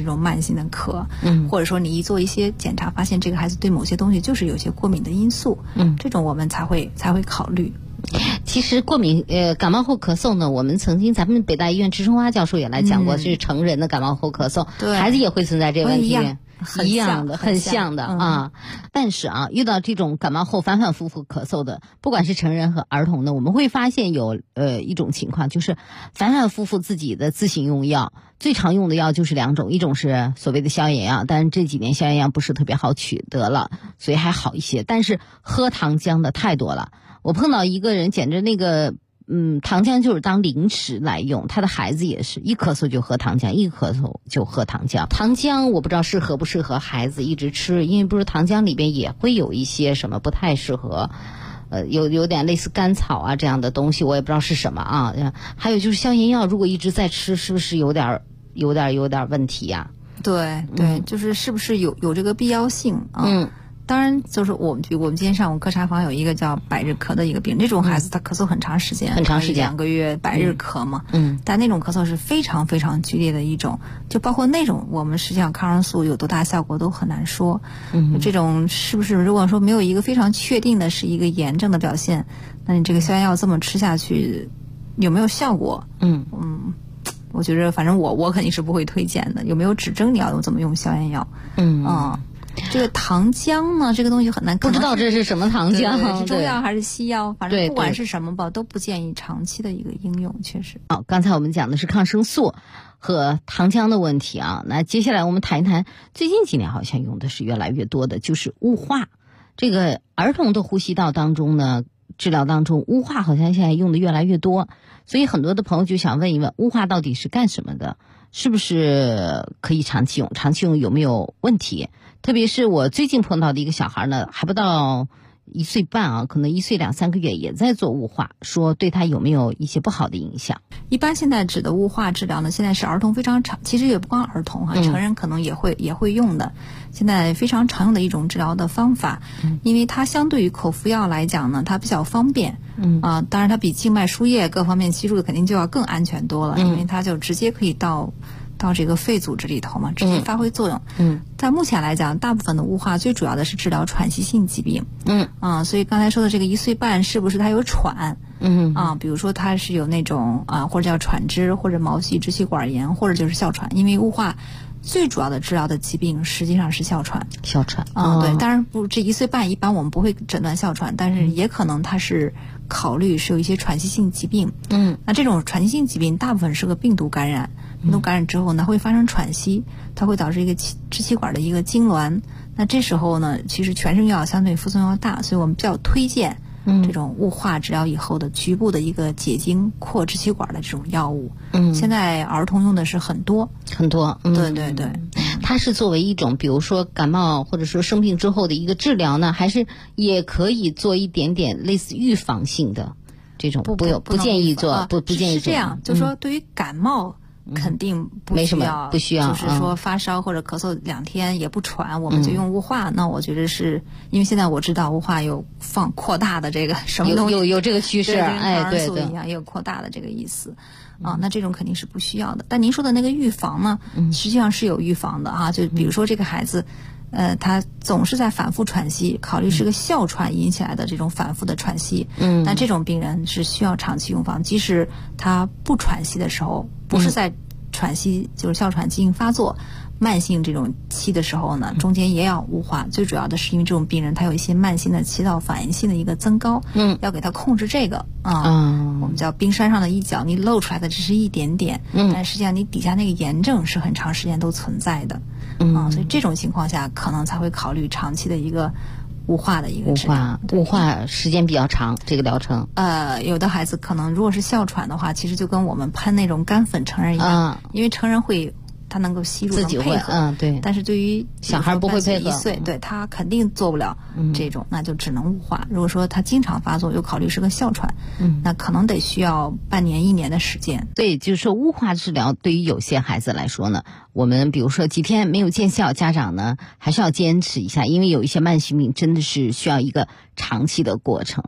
性的咳，或者说你一做一些检查，发现这个孩子对某些东西就是有些过敏的因素，这种我们才会考虑。 其实过敏感冒后咳嗽呢，我们曾经咱们北大医院支春花教授也来讲过，是成人的感冒后咳嗽，孩子也会存在这个问题。一样的，很像的啊。但是啊，遇到这种感冒后反反复复咳嗽的，不管是成人和儿童呢，我们会发现有一种情况，就是反反复复自己的自行用药，最常用的药就是2种，一种是所谓的消炎药，但是这几年消炎药不是特别好取得了，所以还好一些。但是喝糖浆的太多了，我碰到一个人简直那个。糖浆就是当零食来用，他的孩子也是一咳嗽就喝糖浆，一咳嗽就喝糖浆。糖浆我不知道适合不适合孩子一直吃，因为不是糖浆里边也会有一些什么不太适合，有点类似甘草啊这样的东西，我也不知道是什么啊。还有就是消炎药，如果一直在吃，是不是有点问题呀？ 对，就是是不是有这个必要性啊？当然，就是我们今天上午科查房有一个叫百日咳的一个病，这种孩子他咳嗽很长时间，2个月百日咳嘛。但那种咳嗽是非常非常剧烈的一种，就包括那种我们实际上抗生素有多大效果都很难说。这种是不是如果说没有一个非常确定的是一个炎症的表现，那你这个消炎药这么吃下去有没有效果？我觉得反正我肯定是不会推荐的。有没有指征你要怎么用消炎药？这个糖浆呢，这个东西很难， 不知道这是什么糖浆， 是中药还是西药，反正不管是什么吧，都不建议长期的一个应用，确实。 刚才我们讲的是抗生素和糖浆的问题啊，那接下来我们谈一谈最近几年好像用的是越来越多的就是雾化。这个儿童的呼吸道当中呢，治疗当中雾化好像现在用的越来越多，所以很多的朋友就想问一问，雾化到底是干什么的？是不是可以长期用？长期用有没有问题？特别是我最近碰到的一个小孩呢，还不到1岁半啊，可能1岁2、3个月也在做雾化，说对他有没有一些不好的影响？ 一般现在指的雾化治疗呢，现在是儿童非常常，其实也不光儿童成人可能也会用的，现在非常常用的一种治疗的方法。因为它相对于口服药来讲呢，它比较方便。当然它比静脉输液各方面吸入的肯定就要更安全多了，因为它就直接可以到这个肺组织里头嘛，直接发挥作用。但目前来讲，大部分的雾化最主要的是治疗喘息性疾病。所以刚才说的这个1岁半是不是他有喘？比如说他是有那种或者叫喘支，或者毛细支气管炎，或者就是哮喘。因为雾化最主要的治疗的疾病实际上是哮喘。对，当然不，这1岁半一般我们不会诊断哮喘，但是也可能他是考虑是有一些喘息性疾病。那这种喘息性疾病大部分是个病毒感染。病毒感染之后呢，会发生喘息，它会导致一个支气管的一个痉挛。那这时候呢，其实全身药相对副作用要大，所以我们比较推荐这种雾化治疗以后的局部的一个解痉扩支气管的这种药物。现在儿童用的是很多。对。 它是作为一种比如说感冒或者说生病之后的一个治疗呢，还是也可以做一点点类似预防性的这种？不建议做，不建议做。 是这样，就是说对于感冒肯定不需要，就是说发烧或者咳嗽2天也不喘，我们就用雾化。那我觉得是因为现在我知道雾化有扩大的这个什么东西， 有这个趋势， 抗生素一样也有扩大的这个意思。那这种肯定是不需要的。但您说的那个预防呢，实际上是有预防的哈。就比如说这个孩子，他总是在反复喘息，考虑是个哮喘引起来的这种反复的喘息。但这种病人是需要长期用防，即使他不喘息的时候，不是在喘息就是哮喘进行发作慢性这种期的时候呢，中间也要雾化。最主要的是因为这种病人他有一些慢性的气道反应性的一个增高，要给他控制这个我们叫冰山上的一角，你露出来的只是一点点，但实际上你底下那个炎症是很长时间都存在的。所以这种情况下可能才会考虑长期的一个雾化的一个治疗。 雾化时间比较长，这个疗程。 有的孩子可能如果是哮喘的话，其实就跟我们喷那种干粉成人一样，因为成人会他能够吸入自己会对， 但是对于小孩不会配合 ，1岁对他肯定做不了这种，那就只能雾化。如果说他经常发作，又考虑是个哮喘，那可能得需要半年1年的时间。 对，就是说雾化治疗对于有些孩子来说呢，我们比如说几天没有见效，家长呢还是要坚持一下，因为有一些慢性病真的是需要一个长期的过程啊。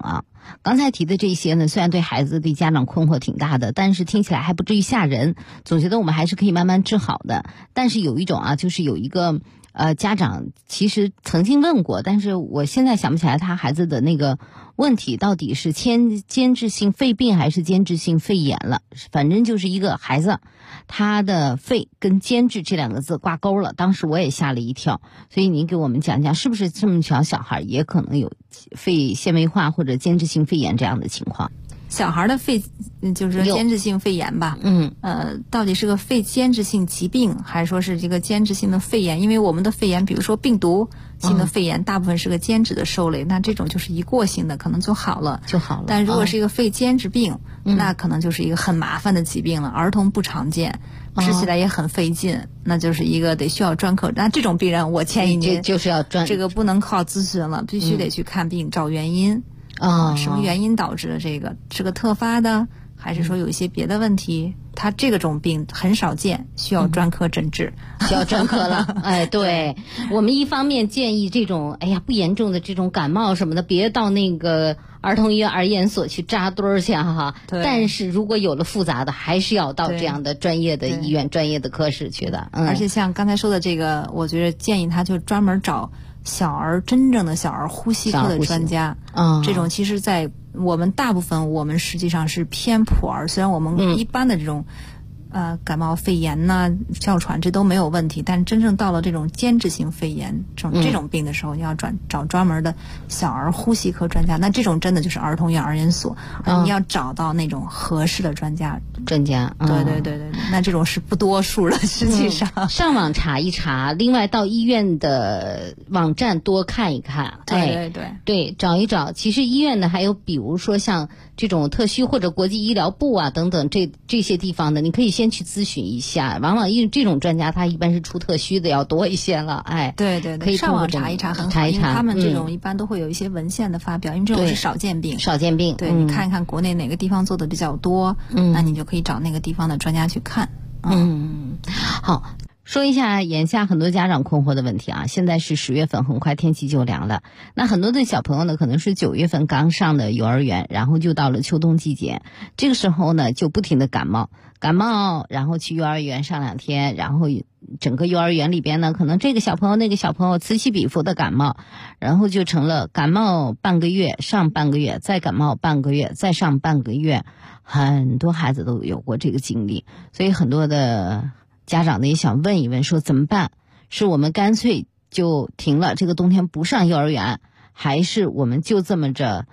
刚才提的这些呢，虽然对孩子对家长困惑挺大的，但是听起来还不至于吓人，总觉得我们还是可以慢慢治好的。但是有一种啊，就是有一个家长其实曾经问过，但是我现在想不起来他孩子的那个问题到底是间质性肺病还是间质性肺炎了。反正就是一个孩子他的肺跟间质这两个字挂钩了，当时我也吓了一跳。所以您给我们讲讲，是不是这么小孩也可能有肺纤维化或者间质性肺炎这样的情况？ 小孩的肺就是间质性肺炎吧，到底是个肺间质性疾病，还是说是这个间质性的肺炎？因为我们的肺炎，比如说病毒性的肺炎，大部分是个间质的受累，那这种就是一过性的，可能就好了。但如果是一个肺间质病，那可能就是一个很麻烦的疾病了，儿童不常见，治起来也很费劲，那就是一个得需要专科。那这种病人，我建议您就是要这个不能靠咨询了，必须得去看病，找原因。什么原因导致的这个？是个特发的，还是说有一些别的问题？他这种病很少见，需要专科诊治， 需要专科了。哎，对，我们一方面建议这种不严重的这种感冒什么的，别到那个儿童医院儿研所去扎堆儿去哈。但是如果有了复杂的，还是要到这样的专业的医院、专业的科室去的。 而且像刚才说的这个，我觉得建议他就专门找真正的小儿呼吸科的专家。这种其实在我们大部分我们实际上是偏普儿，虽然我们一般的这种感冒肺炎呐、哮喘这都没有问题，但真正到了这种间质性肺炎这种病的时候，你要找专门的小儿呼吸科专家。那这种真的就是儿童医院儿研所，你要找到那种合适的专家。对，那这种是不多数了，实际上。 上网查一查，另外到医院的网站多看一看。对，找一找。其实医院呢，还有比如说像这种特需或者国际医疗部啊等等这些地方的，你可以先去咨询一下。往往这种专家他一般是出特需的要多一些了。 对， 可以上网查一查很好，因为他们这种一般都会有一些文献的发表，因为这种是少见病。对，你看一看国内哪个地方做的比较多，那你就可以找那个地方的专家去看。 好。说一下眼下很多家长困惑的问题啊，现在是10月份，很快天气就凉了。那很多的小朋友呢，可能是9月份刚上的幼儿园，然后就到了秋冬季节，这个时候呢就不停的感冒，然后去幼儿园上2天，然后整个幼儿园里边呢，可能这个小朋友那个小朋友此起彼伏的感冒，然后就成了感冒半个月，上半个月，再感冒半个月，再上半个月，很多孩子都有过这个经历，所以很多的家长呢也想问一问，说怎么办？是我们干脆就停了，这个冬天不上幼儿园，还是我们就这么着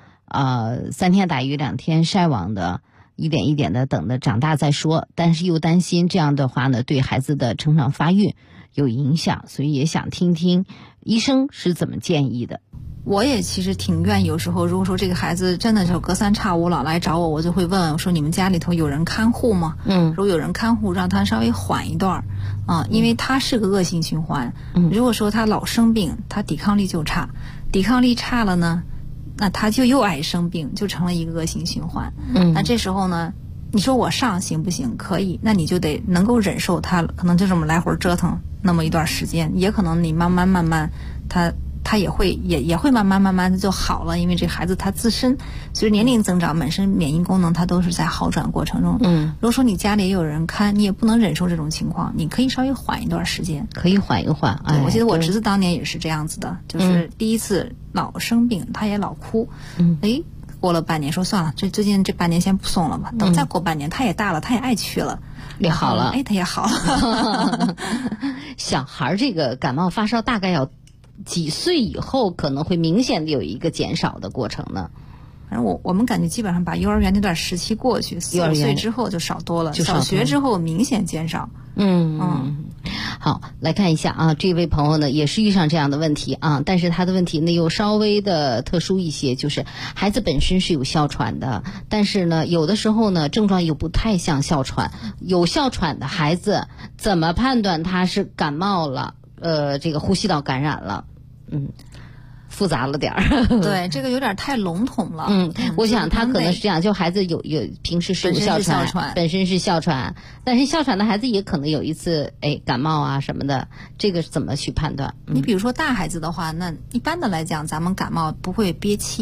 3天打鱼2天晒网的，一点一点的等着长大再说？但是又担心这样的话呢对孩子的成长发育有影响，所以也想听听医生是怎么建议的。 我也其实挺愿意，有时候如果说这个孩子真的就隔三差五老来找我，我就会问我说你们家里头有人看护吗？如果有人看护，让他稍微缓一段因为他是个恶性循环。如果说他老生病，他抵抗力就差，抵抗力差了呢，那他就又爱生病，就成了一个恶性循环。那这时候呢，你说我上行不行？可以，那你就得能够忍受他可能就这么来回折腾那么一段时间，也可能你慢慢他也会慢慢的就好了，因为这孩子他自身随着年龄增长，本身免疫功能他都是在好转过程中。如果说你家里也有人看，你也不能忍受这种情况，你可以稍微缓一段时间， 可以缓一缓。 我记得我侄子当年也是这样子的，就是第一次老生病，他也老哭，过了半年说算了，最近这半年先不送了吧，等再过半年他也大了，他也爱去了， 也好了， 他也好了。 小孩这个感冒发烧大概要几岁以后可能会明显的有一个减少的过程呢？ 反正我们感觉基本上把幼儿园那段时期过去，4、5岁之后就少多了，小学之后明显减少。 好，来看一下啊，这位朋友呢也是遇上这样的问题啊，但是他的问题呢又稍微的特殊一些，就是孩子本身是有哮喘的，但是呢有的时候呢症状又不太像哮喘，有哮喘的孩子怎么判断他是感冒了？这个呼吸道感染了，复杂了点儿。 对，这个有点太笼统了。 我想他可能是这样，就孩子有平时是有哮喘，本身是哮喘，但是哮喘的孩子也可能有一次感冒啊什么的，这个怎么去判断？ 你比如说大孩子的话，那一般的来讲，咱们感冒不会憋气。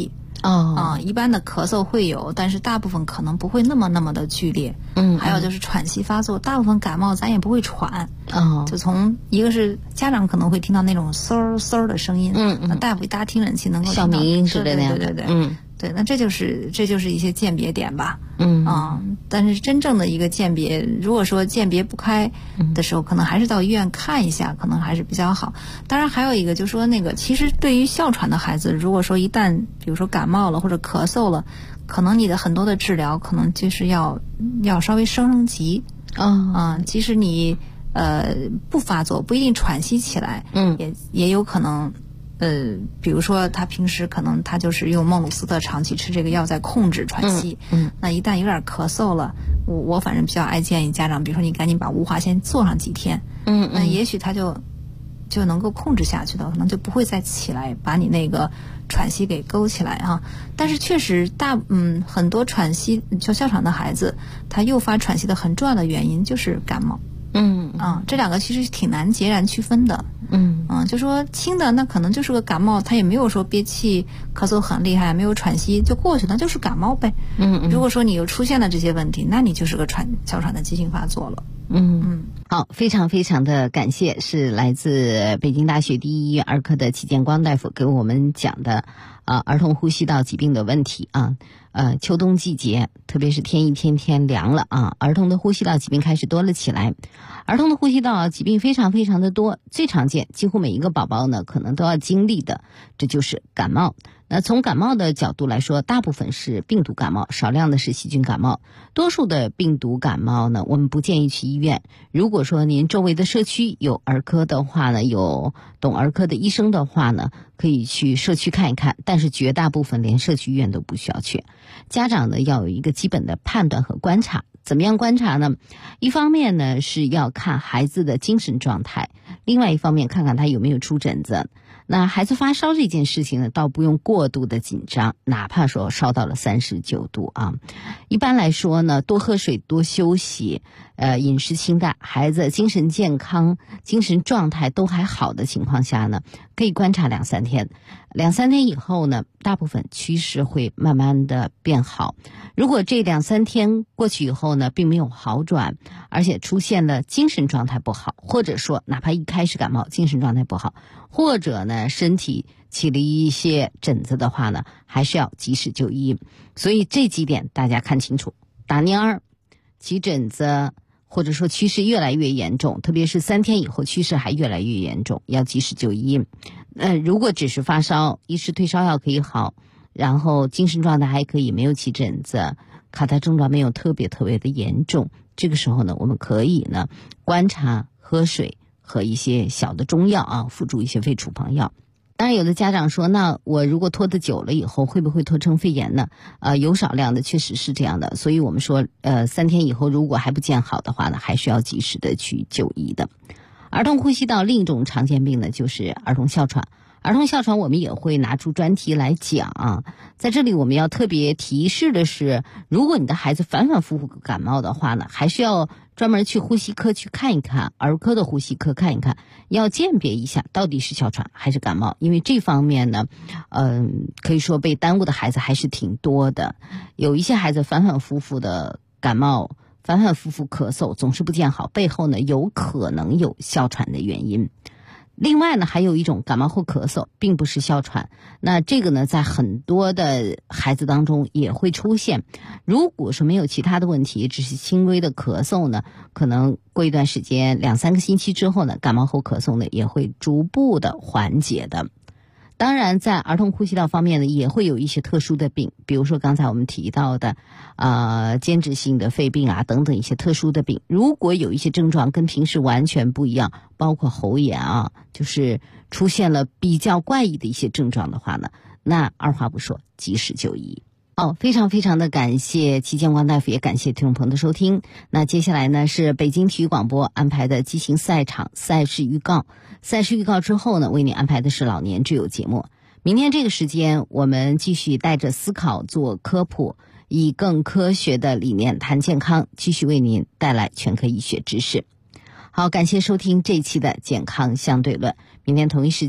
一般的咳嗽会有，但是大部分可能不会那么的剧烈。还有就是喘息发作，大部分感冒咱也不会喘。就从一个是家长可能会听到那种嗖嗖的声音，大夫一搭听诊器能够听到小鸣音之类的， 对，那这就是一些鉴别点吧。但是真正的一个鉴别，如果说鉴别不开的时候，可能还是到医院看一下，可能还是比较好。当然还有一个就是说其实对于哮喘的孩子，如果说一旦比如说感冒了或者咳嗽了，可能你的很多的治疗可能就是要稍微升级。即使你不发作，不一定喘息起来，也有可能。比如说他平时可能他就是用孟鲁斯特长期吃这个药在控制喘息，那一旦有点咳嗽了，我反正比较爱建议家长，比如说你赶紧把无化先做上几天，那也许他就能够控制下去的，可能就不会再起来把你那个喘息给勾起来啊。但是确实很多喘息就哮喘的孩子，他诱发喘息的很重要的原因就是感冒。这两个其实挺难截然区分的。就说轻的那可能就是个感冒，他也没有说憋气咳嗽很厉害，没有喘息就过去了，就是感冒呗。如果说你又出现了这些问题，那你就是个哮喘的急性发作了。 好，非常非常的感谢，是来自北京大学第一医院儿科的齐建光大夫给我们讲的儿童呼吸道疾病的问题啊。秋冬季节，特别是天一天天凉了啊，儿童的呼吸道疾病开始多了起来。儿童的呼吸道疾病非常非常的多，最常见，几乎每一个宝宝呢可能都要经历的，这就是感冒。那从感冒的角度来说，大部分是病毒感冒，少量的是细菌感冒。多数的病毒感冒呢，我们不建议去医院。如果说您周围的社区有儿科的话呢，有懂儿科的医生的话呢，可以去社区看一看，但是绝大部分连社区医院都不需要去。家长呢要有一个基本的判断和观察。怎么样观察呢？一方面呢是要看孩子的精神状态，另外一方面看看他有没有出疹子。那孩子发烧这件事情呢，倒不用过度的紧张，哪怕说烧到了39度啊。一般来说呢，多喝水，多休息，饮食清淡，孩子精神健康、精神状态都还好的情况下呢，可以观察2-3天。2-3天以后呢，大部分趋势会慢慢的变好。如果这2-3天过去以后呢，并没有好转，而且出现了精神状态不好，或者说哪怕一开始感冒精神状态不好，或者呢身体起了一些疹子的话呢，还是要及时就医。所以这几点大家看清楚，打蔫儿、起疹子，或者说趋势越来越严重，特别是3天以后趋势还越来越严重，要及时就医。如果只是发烧，一时退烧药可以好，然后精神状态还可以，没有起疹子，卡痰症状没有特别的严重，这个时候呢，我们可以呢观察喝水和一些小的中药啊，辅助一些肺处方药。当然有的家长说，那我如果拖得久了以后会不会拖成肺炎呢？有少量的确实是这样的，所以我们说3天以后如果还不见好的话呢，还是要及时的去就医的。儿童呼吸道另一种常见病呢，就是儿童哮喘。儿童哮喘我们也会拿出专题来讲，在这里我们要特别提示的是，如果你的孩子反复感冒的话呢，还是要专门去呼吸科去看一看，儿科的呼吸科看一看，要鉴别一下到底是哮喘还是感冒，因为这方面呢可以说被耽误的孩子还是挺多的。有一些孩子反复的感冒，反复咳嗽，总是不见好，背后呢有可能有哮喘的原因。另外呢，还有一种感冒后咳嗽，并不是哮喘。那这个呢，在很多的孩子当中也会出现。如果说没有其他的问题，只是轻微的咳嗽呢，可能过一段时间2-3个星期之后呢，感冒后咳嗽呢也会逐步的缓解的。当然在儿童呼吸道方面呢，也会有一些特殊的病，比如说刚才我们提到的间质性的肺病啊等等一些特殊的病。如果有一些症状跟平时完全不一样，包括喉炎啊，就是出现了比较怪异的一些症状的话呢，那二话不说及时就医。非常的感谢齐建光大夫，也感谢听众朋友的收听。那接下来呢是北京体育广播安排的激情赛场赛事预告。赛事预告之后呢，为您安排的是老年之友节目。明天这个时间，我们继续带着思考做科普，以更科学的理念谈健康，继续为您带来全科医学知识。好，感谢收听这一期的健康相对论，明天同一时间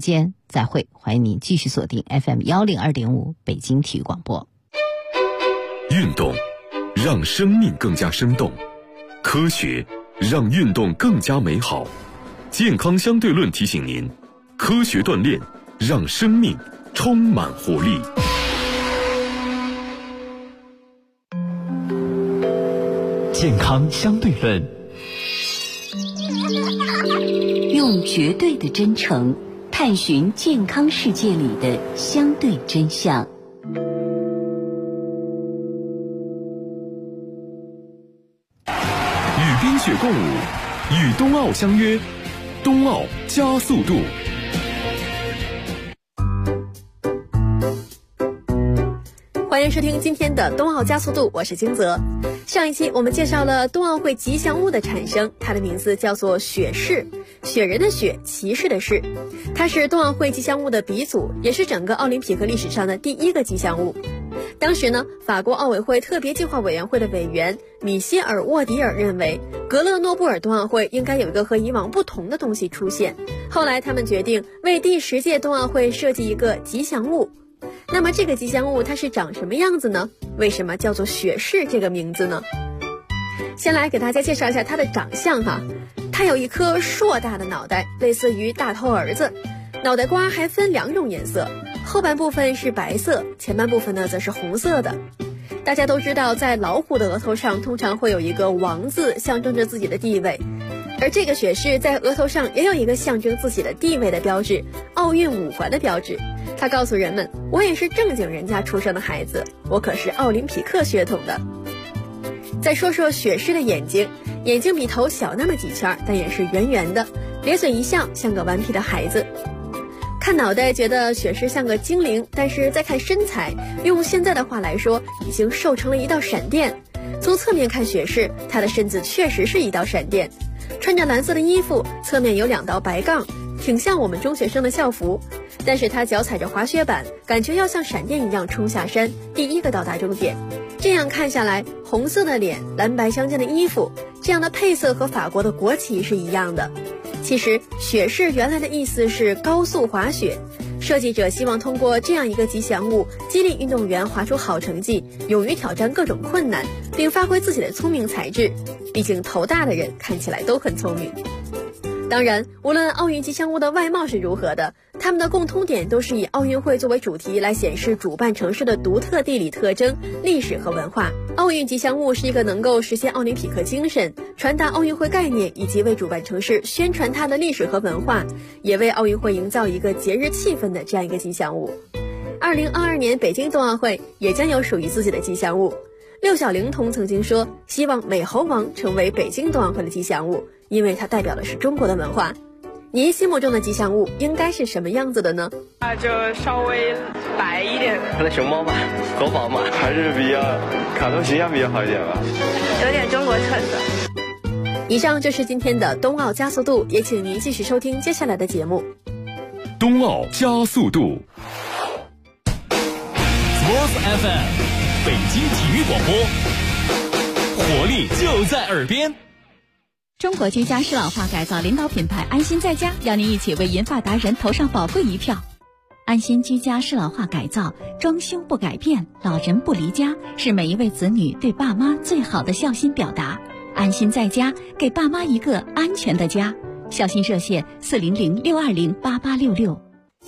再会，欢迎您继续锁定 FM102.5 北京体育广播。 运动让生命更加生动，科学让运动更加美好。健康相对论提醒您，科学锻炼让生命充满活力。 健康相对论， 用绝对的真诚探寻健康世界里的相对真相。 与冰雪共舞，与冬奥相约，冬奥加速度。 欢迎收听今天的冬奥加速度，我是金泽。上一期我们介绍了冬奥会吉祥物的产生，它的名字叫做雪士，雪人的雪，骑士的士。它是冬奥会吉祥物的鼻祖，也是整个奥林匹克历史上的第一个吉祥物。当时呢，法国奥委会特别计划委员会的委员米歇尔·沃迪尔认为，格勒诺布尔冬奥会应该有一个和以往不同的东西出现。后来他们决定为第10届冬奥会设计一个吉祥物。那么这个吉祥物它是长什么样子呢？为什么叫做雪士这个名字呢？先来给大家介绍一下它的长相哈。它有一颗硕大的脑袋，类似于大头儿子，脑袋瓜还分2种颜色，后半部分是白色，前半部分呢则是红色的。大家都知道，在老虎的额头上通常会有一个王字，象征着自己的地位，而这个雪士在额头上也有一个象征自己的地位的标志，奥运5环的标志。他告诉人们，我也是正经人家出生的孩子，我可是奥林匹克血统的。再说说雪士的眼睛，眼睛比头小那么几圈，但也是圆圆的，咧嘴一笑，像个顽皮的孩子。看脑袋觉得雪士像个精灵，但是再看身材，用现在的话来说，已经瘦成了一道闪电。从侧面看雪士，他的身子确实是一道闪电，穿着蓝色的衣服，侧面有2道白杠，挺像我们中学生的校服。但是他脚踩着滑雪板，感觉要像闪电一样冲下山，第一个到达终点。这样看下来，红色的脸，蓝白相间的衣服，这样的配色和法国的国旗是一样的。其实雪士原来的意思是高速滑雪，设计者希望通过这样一个吉祥物，激励运动员滑出好成绩，勇于挑战各种困难，并发挥自己的聪明才智。毕竟头大的人看起来都很聪明。当然，无论奥运吉祥物的外貌是如何的，它们的共通点都是以奥运会作为主题来显示主办城市的独特地理特征、历史和文化。奥运吉祥物是一个能够实现奥林匹克精神、传达奥运会概念以及为主办城市宣传它的历史和文化，也为奥运会营造一个节日气氛的这样一个吉祥物。2022年北京冬奥会也将有属于自己的吉祥物。六小龄童曾经说，希望美猴王成为北京冬奥会的吉祥物，因为它代表的是中国的文化。您心目中的吉祥物应该是什么样子的呢？ 就稍微白一点， 可能熊猫吧，国宝嘛，还是比较卡通形象比较好一点吧， 有点中国特色。 以上就是今天的冬奥加速度，也请您继续收听接下来的节目。 冬奥加速度 Sports FM 北京体育广播，活力就在耳边。 中国居家适老化改造领导品牌安心在家，邀您一起为银发达人投上宝贵一票。安心居家适老化改造，装修不改变，老人不离家，是每一位子女对爸妈最好的孝心表达。安心在家，给爸妈一个安全的家。孝心热线400-620-8866。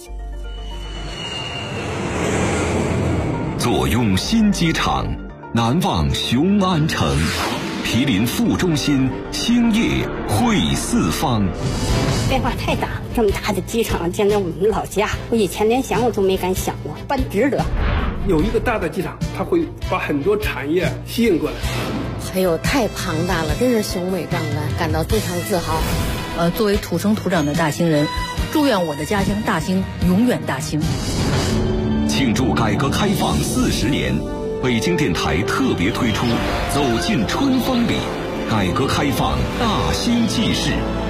坐拥新机场，难忘雄安城。毗邻副中心，兴业汇四方。 变化太大，这么大的机场建在我们老家，我以前连想我都没敢想过，办值得。 有一个大的机场，它会把很多产业吸引过来。 还有太庞大了，真是雄伟壮观，感到非常自豪。 作为土生土长的大兴人，祝愿我的家乡大兴永远大兴。 庆祝改革开放40年。北京电台特别推出《走进春风里》，改革开放大兴纪事。